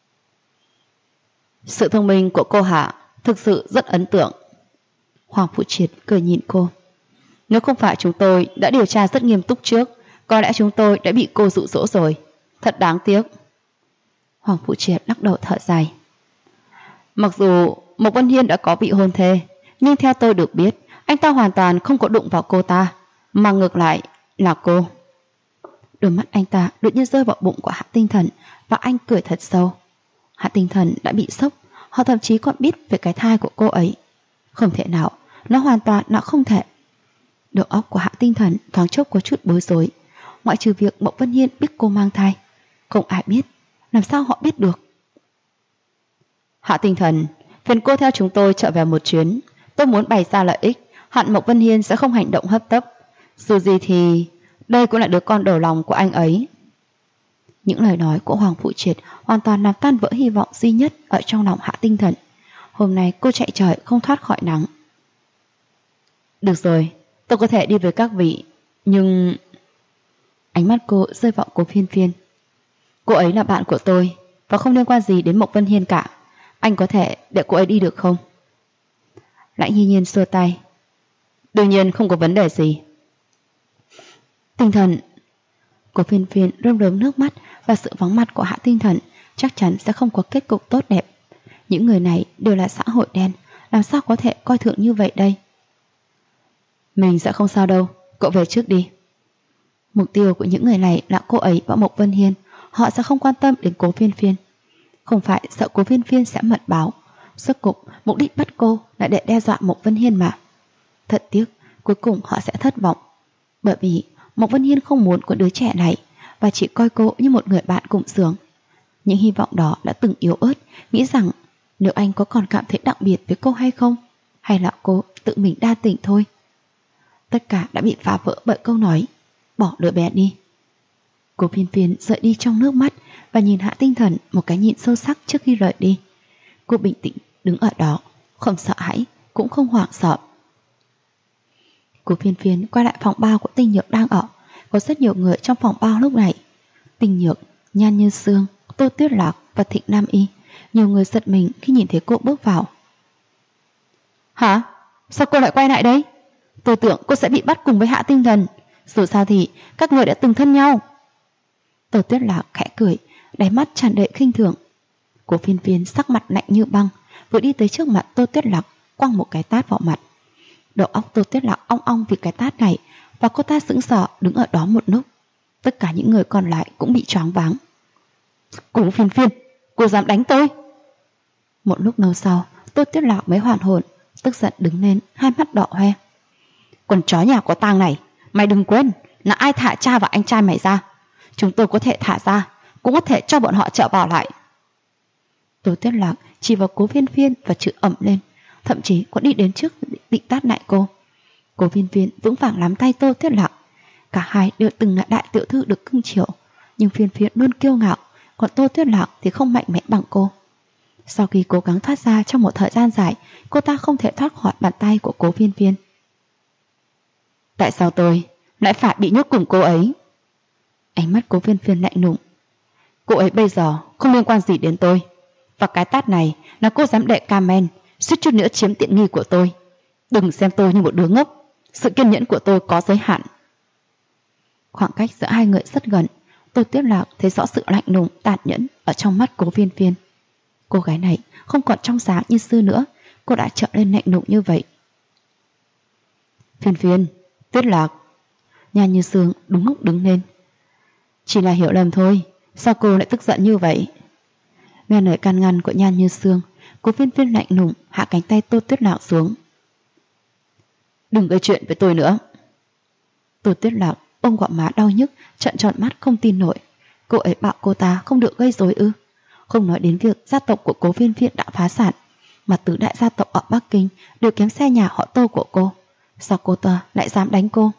Sự thông minh của cô Hạ thực sự rất ấn tượng. Hoàng Phụ Triệt cười nhìn cô. Nếu không phải chúng tôi đã điều tra rất nghiêm túc trước, có lẽ chúng tôi đã bị cô dụ dỗ rồi. Thật đáng tiếc. Hoàng Phụ Triệt lắc đầu thở dài. Mặc dù Mộc Vân Hiên đã có vị hôn thê, nhưng theo tôi được biết, anh ta hoàn toàn không có đụng vào cô ta, mà ngược lại là cô. Đôi mắt anh ta đột nhiên rơi vào bụng của Hạ Tinh Thần và anh cười thật sâu. Hạ Tinh Thần đã bị sốc, họ thậm chí còn biết về cái thai của cô ấy. Không thể nào, nó hoàn toàn là không thể. Đầu óc của Hạ Tinh Thần thoáng chốc có chút bối rối. Ngoại trừ việc Mộc Vân Hiên biết cô mang thai, không ai biết. Làm sao họ biết được? Hạ Tinh Thần, phiền cô theo chúng tôi trở về một chuyến. Tôi muốn bày ra lợi ích, hẳn Mộc Vân Hiên sẽ không hành động hấp tấp. Dù gì thì đây cũng là đứa con đầu lòng của anh ấy. Những lời nói của Hoàng Phụ Triệt hoàn toàn làm tan vỡ hy vọng duy nhất ở trong lòng Hạ Tinh Thần. Hôm nay cô chạy trời không thoát khỏi nắng. Được rồi, tôi có thể đi với các vị, nhưng... Ánh mắt cô rơi vào Cố Phiên Phiên. Cô ấy là bạn của tôi và không liên quan gì đến Mộc Vân Hiên cả. Anh có thể để cô ấy đi được không? Lãnh Hi Nhiên xua tay. Đương nhiên không có vấn đề gì. Tinh Thần. Cố Phiên Phiên rơm rớm nước mắt, và sự vắng mặt của Hạ Tinh Thần chắc chắn sẽ không có kết cục tốt đẹp. Những người này đều là xã hội đen, làm sao có thể coi thường như vậy đây? Mình sẽ không sao đâu, cậu về trước đi. Mục tiêu của những người này là cô ấy và Mộc Vân Hiên. Họ sẽ không quan tâm đến Cố Phiên Phiên. Không phải sợ Cố Phiên Phiên sẽ mật báo. Rốt cục mục đích bắt cô là để đe dọa Mộc Vân Hiên mà. Thật tiếc, cuối cùng họ sẽ thất vọng. Bởi vì Mộc Vân Hiên không muốn của đứa trẻ này và chỉ coi cô như một người bạn cùng giường. Những hy vọng đó đã từng yếu ớt, nghĩ rằng nếu anh có còn cảm thấy đặc biệt với cô hay không, hay là cô tự mình đa tình thôi. Tất cả đã bị phá vỡ bởi câu nói bỏ đứa bé đi. Cố Phiên Phiên rời đi trong nước mắt và nhìn Hạ Tinh Thần một cái nhìn sâu sắc trước khi rời đi. Cô bình tĩnh đứng ở đó, không sợ hãi, cũng không hoảng sợ. Cố Phiên Phiên quay lại phòng bao của Tinh Nhược đang ở. Có rất nhiều người trong phòng bao lúc này. Tinh Nhược, Nhan Như Sương, Tô Tuyết Lạc và Thịnh Nam Y. Nhiều người giật mình khi nhìn thấy cô bước vào. Hả? Sao cô lại quay lại đây? Tôi tưởng cô sẽ bị bắt cùng với Hạ Tinh Thần. Dù sao thì các người đã từng thân nhau. Tô Tuyết Lạc khẽ cười, đáy mắt tràn đầy khinh thường. Cố Phiên Phiên sắc mặt lạnh như băng, vừa đi tới trước mặt Tô Tuyết Lạc, quăng một cái tát vào mặt. Đầu óc Tô Tuyết Lạc ong ong vì cái tát này, và cô ta sững sờ đứng ở đó một lúc. Tất cả những người còn lại cũng bị choáng váng. Cố Phiên Phiên, cô dám đánh tôi? Một lúc lâu sau, Tô Tuyết Lạc mới hoàn hồn, tức giận đứng lên, hai mắt đỏ hoe. Con chó nhà có tang này, mày đừng quên là ai thả cha và anh trai mày ra. Chúng tôi có thể thả ra, cũng có thể cho bọn họ trở vào lại. Tô Tuyết Lạc chỉ vào Cố Viên Viên và chửi ầm lên, thậm chí còn đi đến trước định tát lại cô. Cố Viên Viên vững vàng nắm tay Tô Tuyết Lạc. Cả hai đều từng là đại tiểu thư được cưng chiều, nhưng Viên Viên luôn kiêu ngạo, còn Tô Tuyết Lạc thì không mạnh mẽ bằng cô. Sau khi cố gắng thoát ra trong một thời gian dài, cô ta không thể thoát khỏi bàn tay của Cố Viên Viên. Tại sao tôi lại phải bị nhốt cùng cô ấy? Ánh mắt Cố Viên Viên lạnh lùng. Cô ấy bây giờ không liên quan gì đến tôi, và cái tát này là cô dám đệ Carmen suýt chút nữa chiếm tiện nghi của tôi. Đừng xem tôi như một đứa ngốc, sự kiên nhẫn của tôi có giới hạn. Khoảng cách giữa hai người rất gần, Tô Tuyết Lạc thấy rõ sự lạnh lùng tàn nhẫn ở trong mắt Cố Viên Viên. Cô gái này không còn trong sáng như xưa nữa, cô đã trở nên lạnh lùng như vậy. Viên Viên, Tuyết Lạc. Nhan Như Sương đúng lúc đứng lên. Chỉ là hiểu lầm thôi, sao cô lại tức giận như vậy? Nghe lời can ngăn của Nhan Như Sương, Cố Viên Viên lạnh lùng hạ cánh tay Tô Tuyết Lạc xuống. Đừng gây chuyện với tôi nữa. Tô Tuyết Lạc ôm gò má đau nhức, trợn tròn mắt không tin nổi. Cô ấy bảo cô ta không được gây rối ư? Không nói đến việc gia tộc của Cố Viên Viên đã phá sản, mà tứ đại gia tộc ở Bắc Kinh đều kém xe nhà họ Tô của cô. Sao cô ta lại dám đánh cô?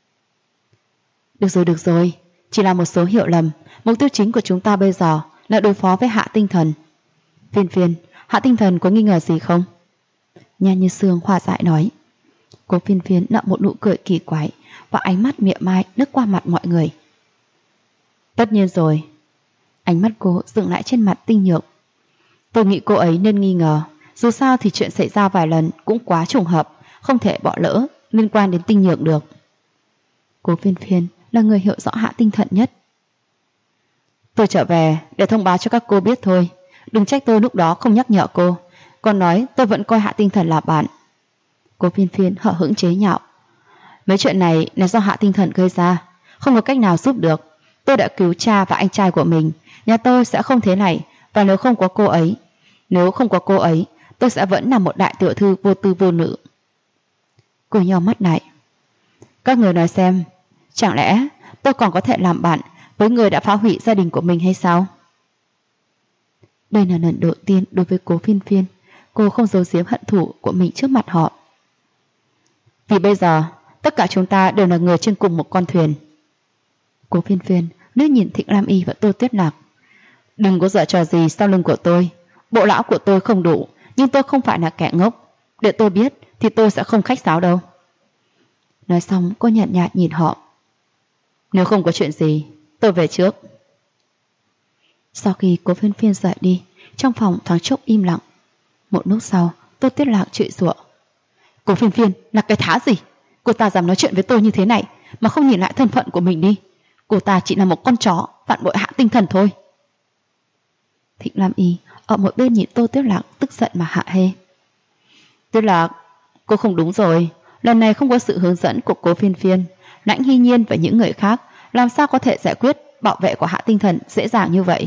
Được rồi, chỉ là một số hiểu lầm. Mục tiêu chính của chúng ta bây giờ là đối phó với Hạ Tinh Thần. Viên Viên, Hạ Tinh Thần có nghi ngờ gì không? Nhan Như Sương hòa giải nói. Cố Viên Viên nở một nụ cười kỳ quái và ánh mắt mỉa mai lướt qua mặt mọi người. Tất nhiên rồi. Ánh mắt cô dừng lại trên mặt Tinh Nhược. Tôi nghĩ cô ấy nên nghi ngờ. Dù sao thì chuyện xảy ra vài lần cũng quá trùng hợp, không thể bỏ lỡ liên quan đến Tinh Nhược được. Cố Viên Viên là người hiểu rõ Hạ Tinh Thần nhất. Tôi trở về để thông báo cho các cô biết thôi. Đừng trách tôi lúc đó không nhắc nhở cô, còn nói tôi vẫn coi Hạ Tinh Thần là bạn. Cố Viên Viên hở hững chế nhạo. Mấy chuyện này là do Hạ Tinh Thần gây ra, không có cách nào giúp được. Tôi đã cứu cha và anh trai của mình, nhà tôi sẽ không thế này. Và nếu không có cô ấy, tôi sẽ vẫn là một đại tiểu thư vô tư vô nữ. Cô nheo mắt lại. Các người nói xem, chẳng lẽ tôi còn có thể làm bạn với người đã phá hủy gia đình của mình hay sao? Đây là lần đầu tiên đối với Cố Viên Viên, cô không giấu giếm hận thù của mình trước mặt họ. Vì bây giờ tất cả chúng ta đều là người trên cùng một con thuyền. Cố Viên Viên liếc nhìn Thịnh Lam Y và Tô Tuyết Lạc. Đừng có giở trò gì sau lưng của tôi. Bộ lão của tôi không đủ, nhưng tôi không phải là kẻ ngốc. Để tôi biết thì tôi sẽ không khách sáo đâu. Nói xong cô nhạt nhạt nhìn họ. Nếu không có chuyện gì, tôi về trước. Sau khi Cố Viên Viên rời đi, trong phòng thoáng chốc im lặng. Một lúc sau, Tô Tuyết Lạc chửi rủa. Cố Viên Viên là cái thá gì? Cô ta dám nói chuyện với tôi như thế này mà không nhìn lại thân phận của mình đi. Cô ta chỉ là một con chó phản bội Hạ Tinh Thần thôi. Thịnh Lam Y ở một bên nhìn Tô Tuyết Lạc tức giận mà hạ hê. Tuyết Lạc, cô không đúng rồi. Lần này không có sự hướng dẫn của Cố Viên Viên, Lãnh Hy Nhiên và những người khác làm sao có thể giải quyết bảo vệ của Hạ Tinh Thần dễ dàng như vậy.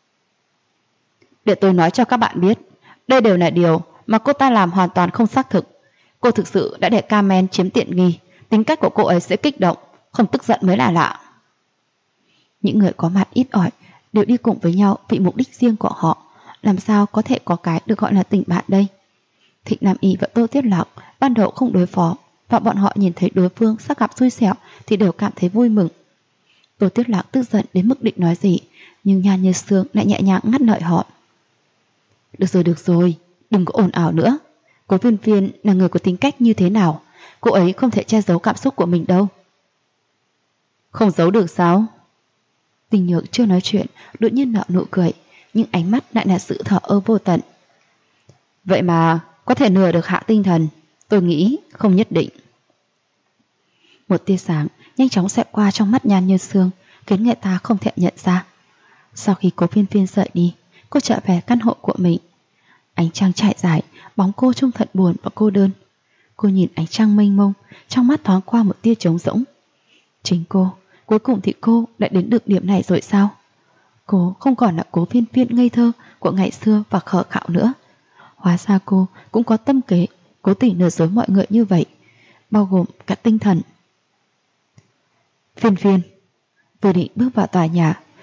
Để tôi nói cho các bạn biết, đây đều là điều mà cô ta làm hoàn toàn không xác thực. Cô thực sự đã để Carmen chiếm tiện nghi. Tính cách của cô ấy sẽ kích động, không tức giận mới là lạ. Những người có mặt ít ỏi đều đi cùng với nhau vì mục đích riêng của họ, làm sao có thể có cái được gọi là tình bạn đây? Thịnh Nam Y và Tô Tuyết Lạc ban đầu không đối phó, và bọn họ nhìn thấy đối phương sắp gặp xui xẻo thì đều cảm thấy vui mừng. Tô Tuyết Lạc tức giận đến mức định nói gì, nhưng Nhan Như Sương lại nhẹ nhàng ngắt lời họ. Được rồi, đừng có ồn ào nữa. Cố Viên Viên là người có tính cách như thế nào, cô ấy không thể che giấu cảm xúc của mình đâu. Không giấu được sao? Tình Nhược chưa nói chuyện, đột nhiên nở nụ cười, nhưng ánh mắt lại là sự thờ ơ vô tận. Vậy mà có thể lừa được Hạ Tinh Thần, tôi nghĩ không nhất định. Một tia sáng nhanh chóng xẹt qua trong mắt Nhan Như Sương, khiến người ta không thể nhận ra. Sau khi Cố Viên Viên rời đi, cô trở về căn hộ của mình. Ánh trăng trải dài, bóng cô trông thật buồn và cô đơn. Cô nhìn ánh trăng mênh mông, trong mắt thoáng qua một tia trống rỗng. Chính cô, cuối cùng thì cô lại đến được điểm này rồi sao? Cô không còn là Cố Viên Viên ngây thơ của ngày xưa và khờ khạo nữa. Hóa ra cô cũng có tâm kế, cố tình lừa dối mọi người như vậy, bao gồm cả Tinh Thần. Viên Viên vừa định bước vào tòa nhà,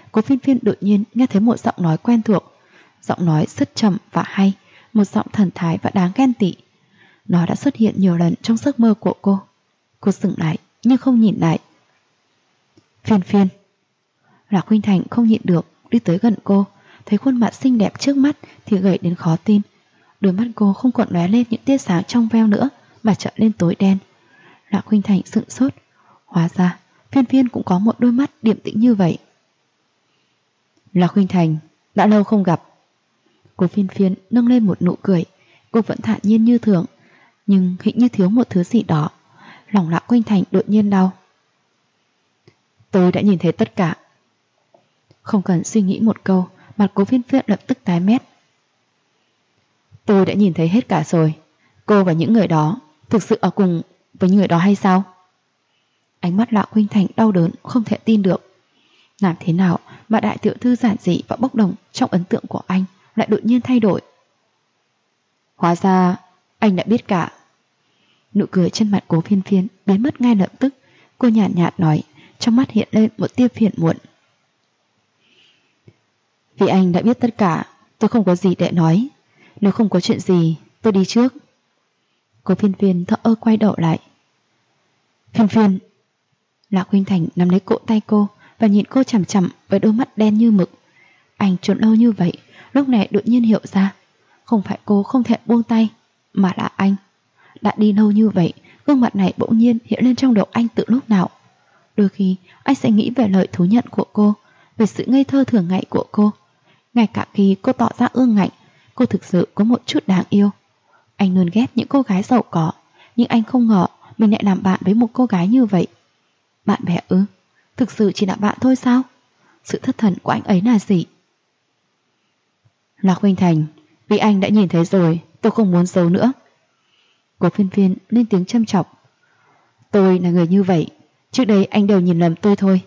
Cố Phiên Phiên đột nhiên nghe thấy một giọng nói quen thuộc. Giọng nói rất trầm và hay, một giọng thần thái và đáng ghen tị. Nó đã xuất hiện nhiều lần trong giấc mơ của cô. Cô dừng lại nhưng không nhìn lại. Phiên Phiên. Lạc Khuynh Thành không nhịn được đi tới gần cô, thấy khuôn mặt xinh đẹp trước mắt thì gầy đến khó tin. Đôi mắt cô không còn lóe lên những tia sáng trong veo nữa mà trở lên tối đen. Lạc Khuynh Thành sững sốt. Hóa ra Phiên Phiên cũng có một đôi mắt điềm tĩnh như vậy. Lạc Khuynh Thành, đã lâu không gặp. Cô Phiên Phiên nâng lên một nụ cười. Cô vẫn thản nhiên như thường, nhưng hình như thiếu một thứ gì đó. Lòng Lạc Khuynh Thành đột nhiên đau. Tôi đã nhìn thấy tất cả. Không cần suy nghĩ một câu, mặt Cố Phiên Phiên lập tức tái mét. Tôi đã nhìn thấy hết cả rồi. Cô và những người đó thực sự ở cùng với người đó hay sao? Ánh mắt Lạc Khuynh Thành đau đớn, không thể tin được. Làm thế nào mà đại tiểu thư giản dị và bốc đồng trong ấn tượng của anh lại đột nhiên thay đổi? Hóa ra anh đã biết cả. Nụ cười trên mặt Cố Phiên Phiên biến mất ngay lập tức. Cô nhàn nhạt nói, trong mắt hiện lên một tia phiền muộn. Vì anh đã biết tất cả, tôi không có gì để nói. Nếu không có chuyện gì, tôi đi trước. Cố Phiên Phiên thở ơ quay đầu lại. Phiên Phiên. Lạc Khuynh Thành nắm lấy cổ tay cô và nhìn cô chằm chằm với đôi mắt đen như mực. Anh trốn lâu như vậy, lúc này đột nhiên hiểu ra, không phải cô không thể buông tay, mà là anh. Đã đi lâu như vậy, gương mặt này bỗng nhiên hiện lên trong đầu anh từ lúc nào. Đôi khi anh sẽ nghĩ về lời thú nhận của cô, về sự ngây thơ thường ngày của cô. Ngay cả khi cô tỏ ra ương ngạnh, cô thực sự có một chút đáng yêu. Anh luôn ghét những cô gái giàu có, nhưng anh không ngờ mình lại làm bạn với một cô gái như vậy. Bạn bè ư? Thực sự chỉ là bạn thôi sao? Sự thất thần của anh ấy là gì? Lạc Khuynh Thành, vì anh đã nhìn thấy rồi, tôi không muốn giấu nữa. Cố Phiên Phiên lên tiếng châm chọc. Tôi là người như vậy, trước đây anh đều nhìn lầm tôi thôi.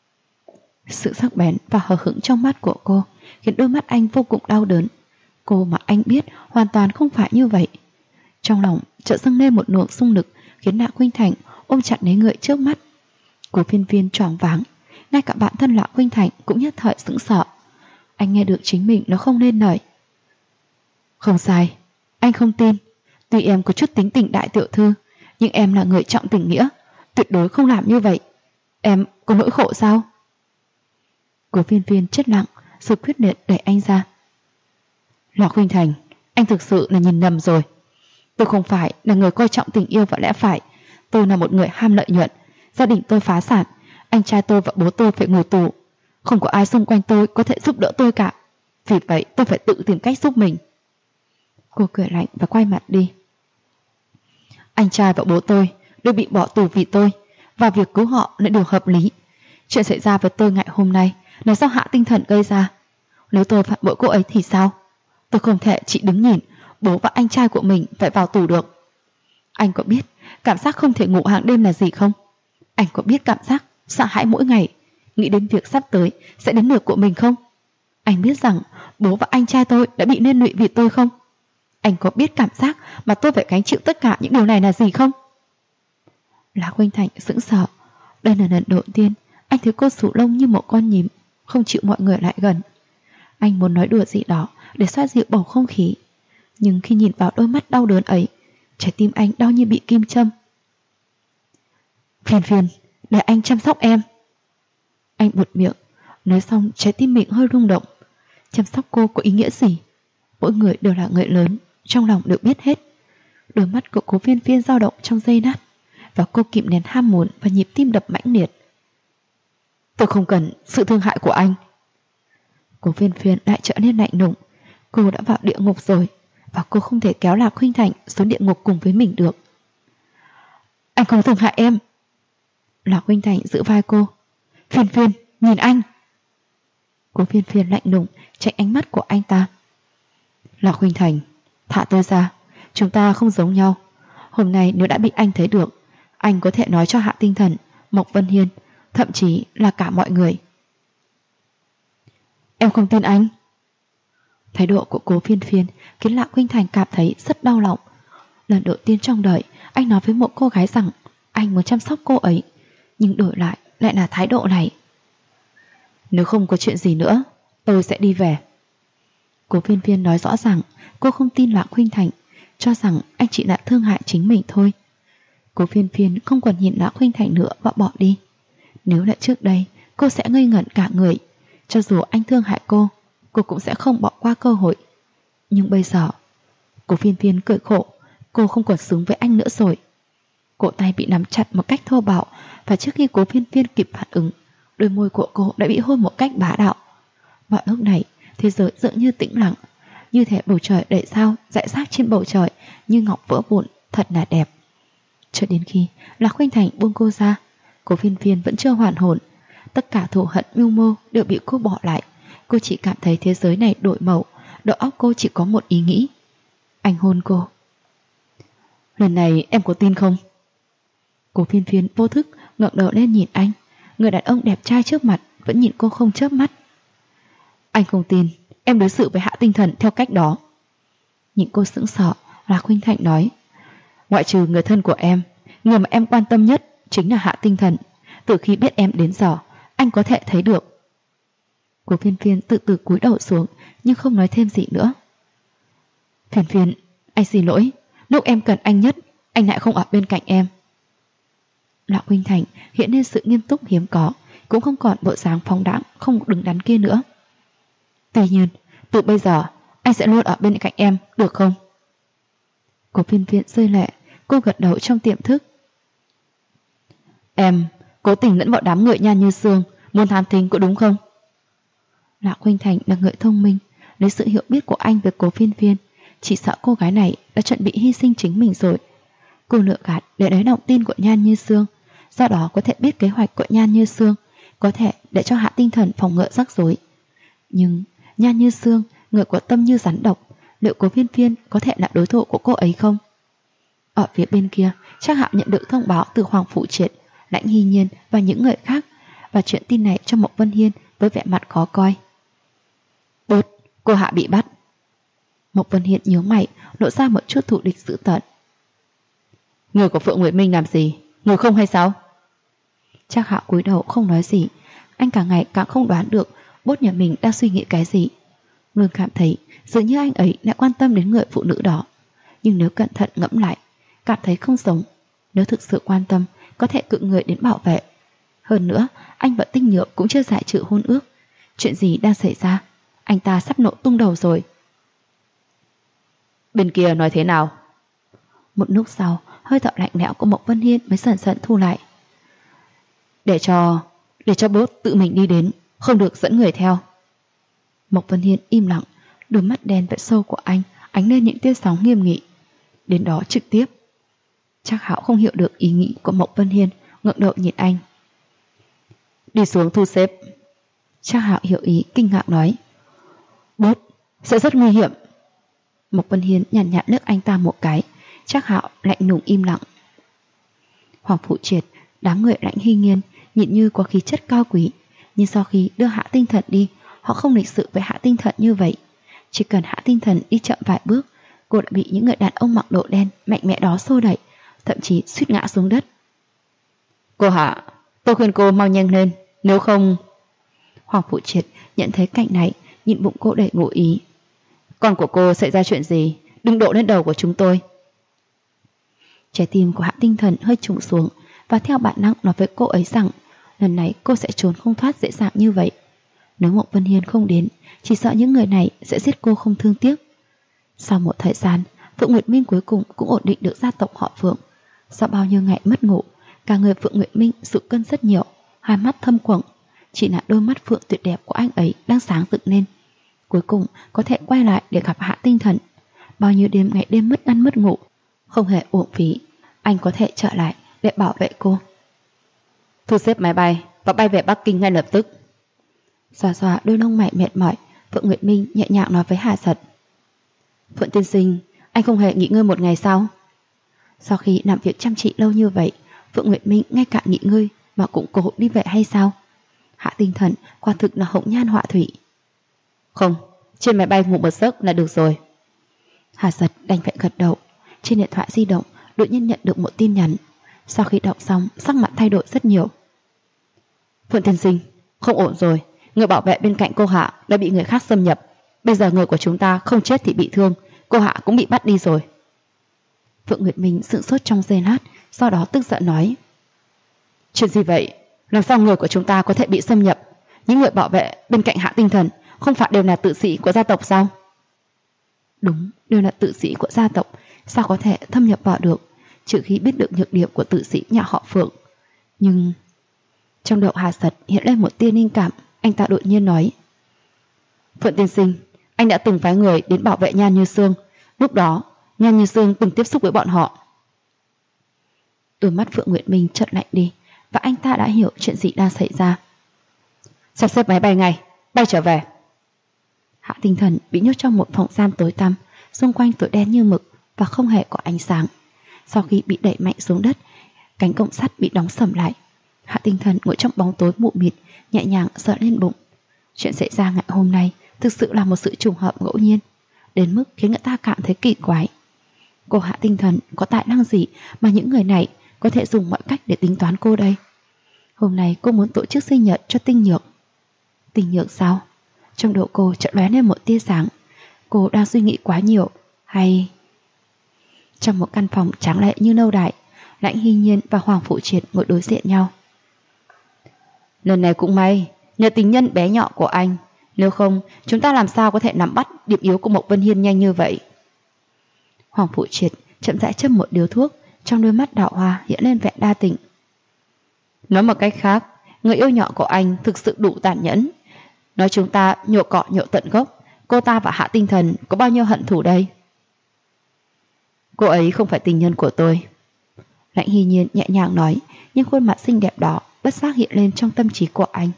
Sự sắc bén và hờ hững trong mắt của cô khiến đôi mắt anh vô cùng đau đớn. Cô mà anh biết hoàn toàn không phải như vậy. Trong lòng chợt dâng lên một luồng xung lực khiến Lạc Khuynh Thành ôm chặt lấy người trước mắt. Cố Phiên Phiên choáng váng, ngay cả bản thân Lạc Khuynh Thành cũng nhất thời sững sờ. Anh nghe được chính mình nó không nên lời. Không sai, anh không tin. Tuy em có chút tính tình đại tiểu thư, nhưng em là người trọng tình nghĩa, tuyệt đối không làm như vậy. Em có nỗi khổ sao? Cố Phiên Phiên chết lặng, rồi quyết liệt đẩy anh ra. Lạc Khuynh Thành, anh thực sự là nhìn nhầm rồi. Tôi không phải là người coi trọng tình yêu và lẽ phải. Tôi là một người ham lợi nhuận. Gia đình tôi phá sản, anh trai tôi và bố tôi phải ngồi tù. Không có ai xung quanh tôi có thể giúp đỡ tôi cả. Vì vậy tôi phải tự tìm cách giúp mình. Cô cười lạnh và quay mặt đi. Anh trai và bố tôi đều bị bỏ tù vì tôi, và việc cứu họ là điều hợp lý. Chuyện xảy ra với tôi ngày hôm nay là do Hạ Tinh Thần gây ra. Nếu tôi phản bội cô ấy thì sao? Tôi không thể chỉ đứng nhìn bố và anh trai của mình phải vào tù được. Anh có biết cảm giác không thể ngủ hàng đêm là gì không? Anh có biết cảm giác sợ hãi mỗi ngày, nghĩ đến việc sắp tới sẽ đến lượt của mình không? Anh biết rằng bố và anh trai tôi đã bị liên lụy vì tôi không? Anh có biết cảm giác mà tôi phải gánh chịu tất cả những điều này là gì không? Lạc Khuynh Thành sững sờ. Đây là lần đầu tiên anh thấy cô sù lông như một con nhím, không chịu mọi người lại gần. Anh muốn nói đùa gì đó để xoa dịu bầu không khí, nhưng khi nhìn vào đôi mắt đau đớn ấy, trái tim anh đau như bị kim châm. Phiên Phiên, để anh chăm sóc em. Anh buột miệng, nói xong trái tim mình hơi rung động. Chăm sóc cô có ý nghĩa gì? Mỗi người đều là người lớn, trong lòng đều biết hết. Đôi mắt của Cố Phiên Phiên dao động trong giây lát, và cô kìm nén ham muốn và nhịp tim đập mãnh liệt. Tôi không cần sự thương hại của anh. Cố Phiên Phiên lại trở nên lạnh lùng. Cô đã vào địa ngục rồi, và cô không thể kéo Lạc Khuynh Thành xuống địa ngục cùng với mình được. Anh không thương hại em. Lạc Khuynh Thành giữ vai cô. Phiên Phiên, nhìn anh. Cố Phiên Phiên lạnh lùng tránh ánh mắt của anh ta. Lạc Khuynh Thành, thả tôi ra. Chúng ta không giống nhau. Hôm nay nếu đã bị anh thấy được, anh có thể nói cho Hạ Tinh Thần, Mộc Vân Hiên, thậm chí là cả mọi người. Em không tin anh. Thái độ của Cố Phiên Phiên khiến Lạc Khuynh Thành cảm thấy rất đau lòng. Lần đầu tiên trong đời anh nói với một cô gái rằng anh muốn chăm sóc cô ấy, nhưng đổi lại là thái độ này. Nếu không có chuyện gì nữa, tôi sẽ đi về. Cố Viên Viên nói rõ ràng cô không tin Lạc Khuynh Thành, cho rằng anh chỉ là thương hại chính mình thôi. Cố Viên Viên không còn nhìn Lạc Khuynh Thành nữa và bỏ đi. Nếu là trước đây, cô sẽ ngây ngẩn cả người. Cho dù anh thương hại cô cũng sẽ không bỏ qua cơ hội. Nhưng bây giờ, Cố Viên Viên cười khổ, cô không còn xứng với anh nữa rồi. Cổ tay bị nắm chặt một cách thô bạo, và trước khi Cố Viên Viên kịp phản ứng, đôi môi của cô đã bị hôn một cách bá đạo. Vào lúc này, thế giới dường như tĩnh lặng, như thể bầu trời đầy sao rải rác trên bầu trời như ngọc vỡ vụn, thật là đẹp. Cho đến khi Lạc Khuynh Thành buông cô ra, Cố Viên Viên vẫn chưa hoàn hồn. Tất cả thù hận mưu mô đều bị cô bỏ lại. Cô chỉ cảm thấy thế giới này đổi màu, đầu óc cô chỉ có một ý nghĩ: anh hôn cô. Lần này em có tin không? Cố Viên Viên vô thức ngẩng đầu lên nhìn anh. Người đàn ông đẹp trai trước mặt vẫn nhìn cô không chớp mắt. Anh không tin em đối xử với Hạ Tinh Thần theo cách đó. Nhìn cô sững sờ, Lạc Khuynh Thành nói: ngoại trừ người thân của em, người mà em quan tâm nhất chính là Hạ Tinh Thần. Từ khi biết em đến giờ, anh có thể thấy được. Cố Viên Viên từ từ cúi đầu xuống, nhưng không nói thêm gì nữa. Viên Viên, anh xin lỗi. Lúc em cần anh nhất, anh lại không ở bên cạnh em. Lạc Khuynh Thành hiện lên sự nghiêm túc hiếm có, cũng không còn bộ dáng phóng đãng không đứng đắn kia nữa. Tuy nhiên, từ bây giờ anh sẽ luôn ở bên cạnh em, được không? Cố Viên Viên rơi lệ, cô gật đầu trong tiềm thức. Em cố tình lẫn vào đám người Nhan Như Sương, muốn thám thính có đúng không? Lạc Khuynh Thành là người thông minh, lấy sự hiểu biết của anh về Cố Viên Viên, chỉ sợ cô gái này đã chuẩn bị hy sinh chính mình rồi. Cô lựa gạt để lấy lòng tin của Nhan Như Sương, do đó có thể biết kế hoạch của Nhan Như Sương, có thể để cho Hạ Tinh Thần phòng ngừa rắc rối. Nhưng Nhan Như Sương, người có tâm như rắn độc, liệu Cố Viên Viên có thể là đối thủ của cô ấy không? Ở phía bên kia, Trác Hạo nhận được thông báo từ Hoàng Phụ Triệt, Lãnh Hy Nhiên và những người khác, và chuyện tin này cho Mộc Vân Hiên với vẻ mặt khó coi. Bột, cô Hạ bị bắt. Mộc Vân Hiên nhíu mày, lộ ra một chút thù địch dữ tợn. Người của Phượng Nguyệt Minh làm gì? Người không hay sao? Trác Hạo cúi đầu không nói gì. Anh càng ngày càng không đoán được Bốt nhà mình đang suy nghĩ cái gì. Luôn cảm thấy dường như anh ấy lại quan tâm đến người phụ nữ đó. Nhưng nếu cẩn thận ngẫm lại, cảm thấy không giống. Nếu thực sự quan tâm, có thể cự người đến bảo vệ. Hơn nữa, anh và Tinh Nhược cũng chưa giải trừ hôn ước. Chuyện gì đang xảy ra? Anh ta sắp nổ tung đầu rồi. Bên kia nói thế nào? Một lúc sau, hơi thở lạnh lẽo của Mộc Vân Hiên mới dần dần thu lại. Để cho Bốt tự mình đi đến, không được dẫn người theo. Mộc Vân Hiên im lặng, đôi mắt đen vẽ sâu của anh ánh lên những tia sóng nghiêm nghị. Đến đó trực tiếp. Trác Hạo không hiểu được ý nghĩ của Mộc Vân Hiên, ngẩng đầu nhìn anh. Đi xuống thu xếp. Trác Hạo hiểu ý, kinh ngạc nói. Bốt, sẽ rất nguy hiểm. Mộc Vân Hiên nhàn nhạt liếc anh ta một cái. Trác Hạo lạnh lùng im lặng. Hoàng Phụ Triệt, đám người Lãnh Hy Nhiên nhìn như có khí chất cao quý, nhưng sau khi đưa Hạ Tinh Thần đi, họ không lịch sự với Hạ Tinh Thần như vậy. Chỉ cần Hạ Tinh Thần đi chậm vài bước, cô đã bị những người đàn ông mặc đồ đen mạnh mẽ đó xô đẩy, thậm chí suýt ngã xuống đất. Cô Hạ, tôi khuyên cô mau nhanh lên, nếu không... Hoàng Phụ Triệt nhận thấy cảnh này, nhìn bụng cô đầy ngụ ý. Con của cô xảy ra chuyện gì, đừng đổ lên đầu của chúng tôi. Trái tim của Hạ Tinh Thần hơi trùng xuống, và theo bản năng nói với cô ấy rằng lần này cô sẽ trốn không thoát dễ dàng như vậy. Nếu Mộc Vân Hiên không đến, chỉ sợ những người này sẽ giết cô không thương tiếc. Sau một thời gian, Phượng Nguyệt Minh cuối cùng cũng ổn định được gia tộc họ Phượng. Sau bao nhiêu ngày mất ngủ, cả người Phượng Nguyệt Minh sụt cân rất nhiều, hai mắt thâm quầng. Chỉ là đôi mắt phượng tuyệt đẹp của anh ấy đang sáng rực lên. Cuối cùng có thể quay lại để gặp Hạ Tinh Thần. Bao nhiêu đêm ngày đêm mất ăn mất ngủ, không hề uổng phí. Anh có thể trở lại để bảo vệ cô. Thu xếp máy bay và bay về Bắc Kinh ngay lập tức. Xòa xòa đôi lông mày mệt mỏi, Phượng Nguyệt Minh nhẹ nhàng nói với Hà Giật. Phượng tiên sinh, anh không hề nghỉ ngơi một ngày sao? Sau khi làm việc chăm chỉ lâu như vậy, Phượng Nguyệt Minh ngay cả nghỉ ngơi mà cũng cố đi về hay sao? Hạ Tinh Thần quả thực là hồng nhan họa thủy. Không, trên máy bay ngủ một giấc là được rồi. Hà Giật đành phải gật đầu. Trên điện thoại di động đột nhiên nhận được một tin nhắn. Sau khi đọc xong, sắc mặt thay đổi rất nhiều. Phượng tiên sinh, không ổn rồi, người bảo vệ bên cạnh cô Hạ đã bị người khác xâm nhập. Bây giờ người của chúng ta không chết thì bị thương, cô Hạ cũng bị bắt đi rồi. Phượng Nguyệt Minh sững sốt trong giây lát, sau đó tức giận nói: Chuyện gì vậy? Làm sao người của chúng ta có thể bị xâm nhập? Những người bảo vệ bên cạnh Hạ Tinh Thần không phải đều là tử sĩ của gia tộc sao? Đúng, đều là tử sĩ của gia tộc, sao có thể thâm nhập vào được, trừ khi biết được nhược điểm của tử sĩ nhà họ Phượng. Nhưng trong đầu Hà Sật hiện lên một tia linh cảm, anh ta đột nhiên nói: Phượng tiên sinh, anh đã từng phái người đến bảo vệ Nhan Như Sương, lúc đó Nhan Như Sương từng tiếp xúc với bọn họ. Đôi mắt Phượng Nguyệt Minh chợt lạnh đi, và anh ta đã hiểu chuyện gì đang xảy ra. Sắp xếp máy bay ngay, bay trở về. Hạ Tinh Thần bị nhốt trong một phòng giam tối tăm, xung quanh tối đen như mực và không hề có ánh sáng. Sau khi bị đẩy mạnh xuống đất, cánh cổng sắt bị đóng sầm lại. Hạ Tinh Thần ngồi trong bóng tối mụ mịt, nhẹ nhàng sờ lên bụng. Chuyện xảy ra ngày hôm nay thực sự là một sự trùng hợp ngẫu nhiên, đến mức khiến người ta cảm thấy kỳ quái. Cô Hạ Tinh Thần có tài năng gì mà những người này có thể dùng mọi cách để tính toán cô đây? Hôm nay cô muốn tổ chức sinh nhật cho Tinh Nhược. Tinh Nhược sao? Trong đầu cô chợt lóe lên một tia sáng. Cô đang suy nghĩ quá nhiều, hay... Trong một căn phòng tráng lệ như lâu đài, Lãnh Hy Nhiên và Hoàng Phụ Triệt ngồi đối diện nhau. Lần này cũng may, nhờ tình nhân bé nhỏ của anh, nếu không chúng ta làm sao có thể nắm bắt điểm yếu của Mộc Vân Hiên nhanh như vậy? Hoàng Phụ Triệt chậm rãi châm một điếu thuốc, trong đôi mắt đào hoa hiện lên vẻ đa tình. Nói một cách khác, người yêu nhỏ của anh thực sự đủ tàn nhẫn. Nói chúng ta nhổ cỏ nhổ tận gốc, cô ta và Hạ Tinh Thần có bao nhiêu hận thù đây? Cô ấy không phải tình nhân của tôi. Lãnh Hy Nhiên nhẹ nhàng nói, nhưng khuôn mặt xinh đẹp đó bất giác hiện lên trong tâm trí của anh.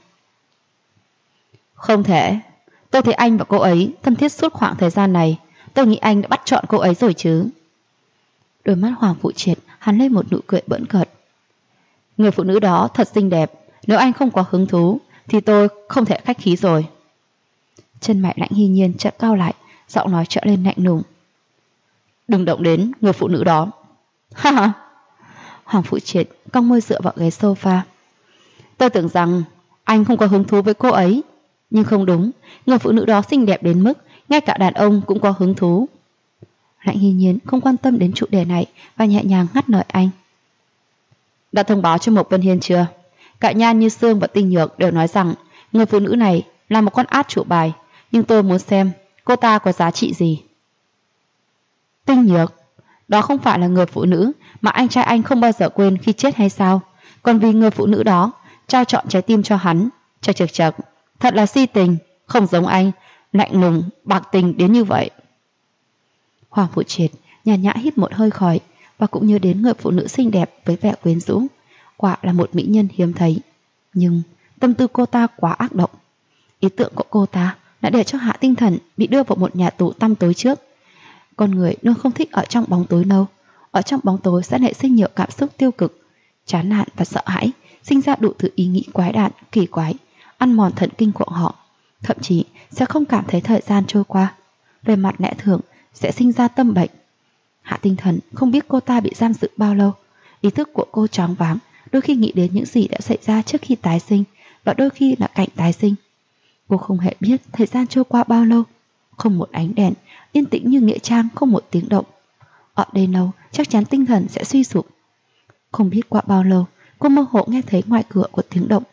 Không thể. Tôi thấy anh và cô ấy thân thiết suốt khoảng thời gian này. Tôi nghĩ anh đã bắt chọn cô ấy rồi chứ. Đôi mắt Hoàng Phụ Triệt hắn lên một nụ cười bỡn cợt. Người phụ nữ đó thật xinh đẹp, nếu anh không có hứng thú thì tôi không thể khách khí rồi. Chân mày Lãnh Hy Nhiên chợt cau lại, giọng nói trở lên lạnh lùng. Đừng động đến người phụ nữ đó. Ha ha. Hoàng Phụ Triệt cong môi dựa vào ghế sofa. Tôi tưởng rằng anh không có hứng thú với cô ấy, nhưng không đúng, người phụ nữ đó xinh đẹp đến mức ngay cả đàn ông cũng có hứng thú. Lãnh Hy Nhiên không quan tâm đến chủ đề này và nhẹ nhàng ngắt lời anh. Đã thông báo cho Mộc Vân Hiên chưa? Cả Nhan Như Sương và Tinh Nhược đều nói rằng người phụ nữ này là một con át chủ bài, nhưng tôi muốn xem cô ta có giá trị gì. Tinh Nhược, đó không phải là người phụ nữ mà anh trai anh không bao giờ quên khi chết hay sao? Còn vì người phụ nữ đó trao trọn trái tim cho hắn. Chật, thật là si tình, không giống anh, lạnh lùng, bạc tình đến như vậy. Hoàng Phụ Triệt nhàn nhã hít một hơi khói và cũng nhớ đến người phụ nữ xinh đẹp với vẻ quyến rũ, quả là một mỹ nhân hiếm thấy. Nhưng tâm tư cô ta quá ác độc. Ý tưởng của cô ta đã để cho Hạ Tinh Thần bị đưa vào một nhà tù tăm tối trước. Con người luôn không thích ở trong bóng tối lâu. Ở trong bóng tối sẽ nảy sinh nhiều cảm xúc tiêu cực, chán nản và sợ hãi, sinh ra đủ thứ ý nghĩ quái đản, kỳ quái, ăn mòn thần kinh của họ. Thậm chí sẽ không cảm thấy thời gian trôi qua. Về mặt lẽ thường sẽ sinh ra tâm bệnh. Hạ Tinh Thần không biết cô ta bị giam giữ bao lâu. Ý thức của cô choáng váng, đôi khi nghĩ đến những gì đã xảy ra trước khi tái sinh, và đôi khi là cảnh tái sinh. Cô không hề biết thời gian trôi qua bao lâu. Không một ánh đèn, yên tĩnh như nghĩa trang, không một tiếng động. Ở đây lâu chắc chắn tinh thần sẽ suy sụp. Không biết qua bao lâu, cô mơ hồ nghe thấy ngoài cửa có tiếng động.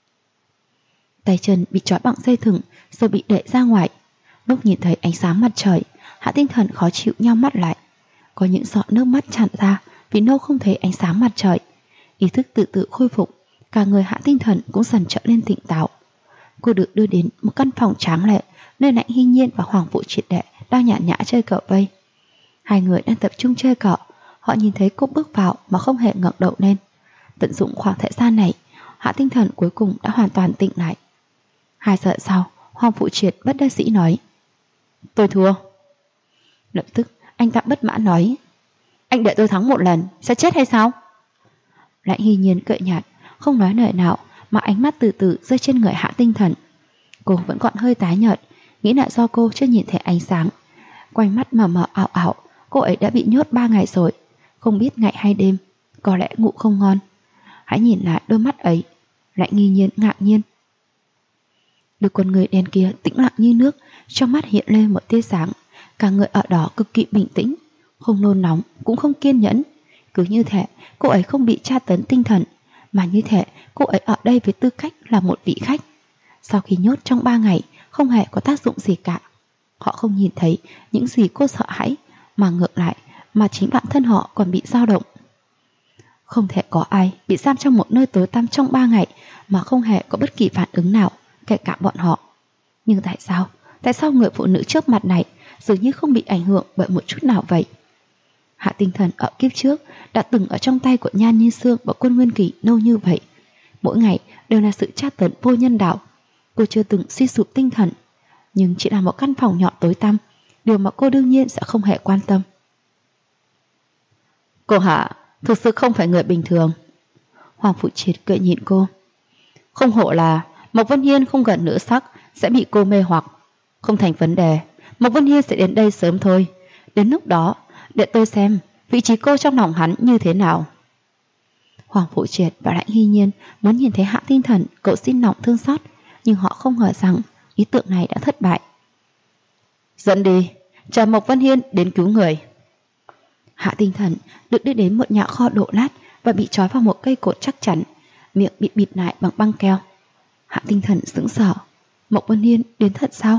Tay chân bị trói bằng dây thừng rồi bị đẩy ra ngoài. Lúc nhìn thấy ánh sáng mặt trời, Hạ Tinh Thần khó chịu nheo mắt lại. Có những giọt nước mắt tràn ra vì nâu không thấy ánh sáng mặt trời. Ý thức tự tự khôi phục, cả người Hạ Tinh Thần cũng dần trở nên tỉnh táo. Cô được đưa đến một căn phòng tráng lệ, nơi Lãnh Hy Nhiên và Hoàng Phụ Triệt Đệ đang nhàn nhã chơi cờ vây. Hai người đang tập trung chơi cờ. Họ nhìn thấy cô bước vào mà không hề ngẩng đầu lên. Tận dụng khoảng thời gian này, Hạ Tinh Thần cuối cùng đã hoàn toàn tỉnh lại. 2 giờ sau, Hoàng Phụ Triệt bất đắc dĩ nói: Tôi thua. Lập tức anh ta bất mãn nói: Anh để tôi thắng một lần sẽ chết hay sao? Lãnh Hy Nhiên cười nhạt, không nói lời nào mà ánh mắt từ từ rơi trên người Hạ Tinh Thần. Cô vẫn còn hơi tái nhợt, nghĩ là do cô chưa nhìn thấy ánh sáng. Quanh mắt mờ mờ ảo ảo, cô ấy đã bị nhốt 3 ngày rồi, không biết ngày hay đêm, có lẽ ngủ không ngon. Hãy nhìn lại đôi mắt ấy. Lãnh Hy Nhiên ngạc nhiên. Đôi con người đen kia tĩnh lặng như nước, trong mắt hiện lên một tia sáng. Cả người ở đó cực kỳ bình tĩnh, không nôn nóng cũng không kiên nhẫn. Cứ như thể cô ấy không bị tra tấn tinh thần, mà như thể cô ấy ở đây với tư cách là một vị khách. Sau khi nhốt trong 3 ngày không hề có tác dụng gì cả. Họ không nhìn thấy những gì cô sợ hãi, mà ngược lại mà chính bản thân họ còn bị dao động. Không thể có ai bị giam trong một nơi tối tăm trong 3 ngày mà không hề có bất kỳ phản ứng nào, kể cả bọn họ. Nhưng tại sao? Tại sao người phụ nữ trước mặt này dường như không bị ảnh hưởng bởi một chút nào vậy? Hạ Tinh Thần ở kiếp trước đã từng ở trong tay của Nhan Như Sương và Quân Nguyên Kỳ lâu như vậy. Mỗi ngày đều là sự tra tấn vô nhân đạo. Cô chưa từng suy sụp tinh thần, nhưng chỉ là một căn phòng nhỏ tối tăm, điều mà cô đương nhiên sẽ không hề quan tâm. Cô Hạ thực sự không phải người bình thường. Hoàng Phụ Triệt cười nhìn cô. Không hổ là Mộc Vân Hiên không gần nữ sắc sẽ bị cô mê hoặc. Không thành vấn đề, Mộc Vân Hiên sẽ đến đây sớm thôi. Đến lúc đó, để tôi xem vị trí cô trong lòng hắn như thế nào. Hoàng Phụ Triệt và Lãnh Hy Nhiên muốn nhìn thấy Hạ Tinh Thần cậu xin lòng thương xót, nhưng họ không ngờ rằng ý tưởng này đã thất bại. Dẫn đi, chờ Mộc Vân Hiên đến cứu người. Hạ Tinh Thần được đưa đến một nhà kho đổ nát và bị trói vào một cây cột chắc chắn, miệng bị bịt lại bằng băng keo. Hạ Tinh Thần sững sờ. Mộc Vân Hiên đến thật sao?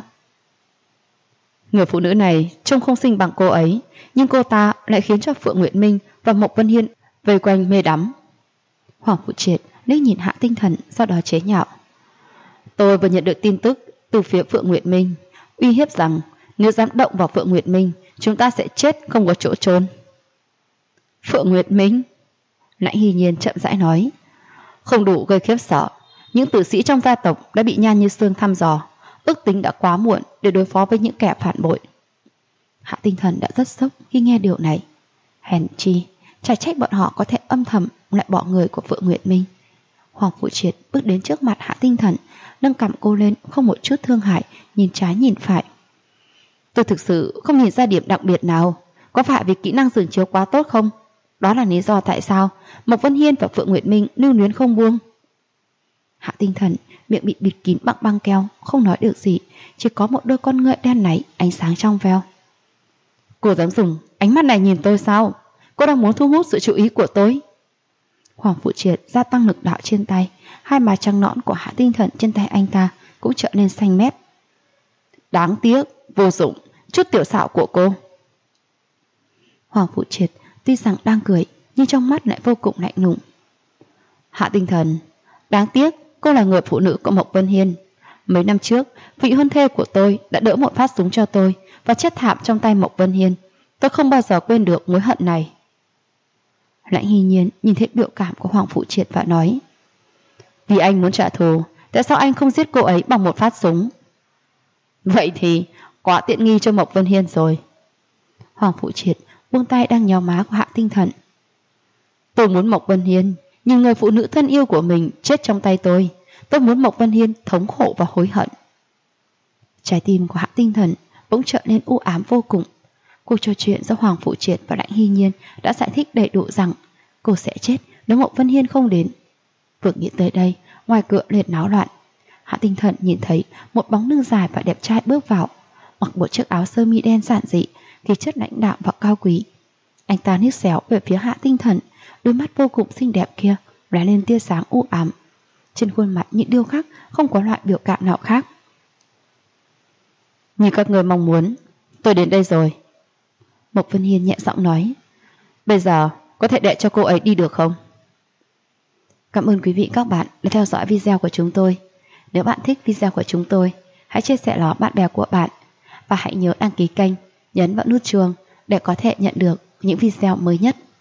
Người phụ nữ này trông không xinh bằng cô ấy, nhưng cô ta lại khiến cho Phượng Nguyệt Minh và Mộc Vân Hiên vây quanh mê đắm. Hoàng Phụ Triệt liếc nhìn Hạ Tinh Thần, sau đó chế nhạo. Tôi vừa nhận được tin tức từ phía Phượng Nguyệt Minh, uy hiếp rằng nếu dám động vào Phượng Nguyệt Minh, chúng ta sẽ chết không có chỗ chôn. Phượng Nguyệt Minh? Lãnh Hy Nhiên chậm rãi nói. Không đủ gây khiếp sợ, những tử sĩ trong gia tộc đã bị Nhan Như Sương thăm dò, ước tính đã quá muộn để đối phó với những kẻ phản bội. Hạ Tinh Thần đã rất sốc khi nghe điều này. Hèn chi, chả trách bọn họ có thể âm thầm lại bỏ người của Phượng Nguyệt Minh. Hoàng Phụ Triệt bước đến trước mặt Hạ Tinh Thần, nâng cằm cô lên không một chút thương hại, nhìn trái nhìn phải. Tôi thực sự không nhìn ra điểm đặc biệt nào. Có phải vì kỹ năng giường chiếu quá tốt không? Đó là lý do tại sao Mộc Vân Hiên và Phượng Nguyệt Minh lưu luyến không buông. Hạ Tinh Thần miệng bị bịt kín bằng băng keo, không nói được gì, chỉ có một đôi con ngựa đen náy ánh sáng trong veo. Cô dám dùng ánh mắt này nhìn tôi sao? Cô đang muốn thu hút sự chú ý của tôi. Hoàng Phụ Triệt gia tăng lực đạo trên tay, hai má trắng nõn của Hạ Tinh Thần trên tay anh ta cũng trở nên xanh mét. Đáng tiếc, vô dụng, chút tiểu xạo của cô. Hoàng Phụ Triệt tuy rằng đang cười, nhưng trong mắt lại vô cùng lạnh lùng. Hạ Tinh Thần, đáng tiếc cô là người phụ nữ của Mộc Vân Hiên. Mấy năm trước, vị hôn thê của tôi đã đỡ một phát súng cho tôi và chết thảm trong tay Mộc Vân Hiên. Tôi không bao giờ quên được mối hận này. Lãnh Hy Nhiên nhìn thấy biểu cảm của Hoàng Phụ Triệt và nói. Vì anh muốn trả thù, tại sao anh không giết cô ấy bằng một phát súng? Vậy thì quá tiện nghi cho Mộc Vân Hiên rồi. Hoàng Phụ Triệt buông tay đang nhéo má của Hạ Tinh Thần. Tôi muốn Mộc Vân Hiên nhưng người phụ nữ thân yêu của mình chết trong tay tôi. Tôi muốn Mộc Vân Hiên thống khổ và hối hận. Trái tim của Hạ Tinh Thần bỗng trở nên u ám vô cùng. Cuộc trò chuyện giữa Hoàng Phụ Triệt và Lãnh Hy Nhiên đã giải thích đầy đủ rằng cô sẽ chết nếu Mộc Vân Hiên không đến. Vừa nghĩ tới đây, ngoài cửa liền náo loạn. Hạ Tinh Thần nhìn thấy một bóng lưng dài và đẹp trai bước vào, mặc một chiếc áo sơ mi đen giản dị, khí chất lãnh đạm và cao quý. Anh ta liếc xéo về phía Hạ Tinh Thần, đôi mắt vô cùng xinh đẹp kia lóe lên tia sáng u ám. Trên khuôn mặt những điêu khắc không có loại biểu cảm nào khác. Như các người mong muốn, tôi đến đây rồi. Mộc Vân Hiên nhẹ giọng nói. Bây giờ có thể để cho cô ấy đi được không? Cảm ơn quý vị các bạn đã theo dõi video của chúng tôi. Nếu bạn thích video của chúng tôi, hãy chia sẻ nó bạn bè của bạn. Và hãy nhớ đăng ký kênh, nhấn vào nút chuông để có thể nhận được những video mới nhất.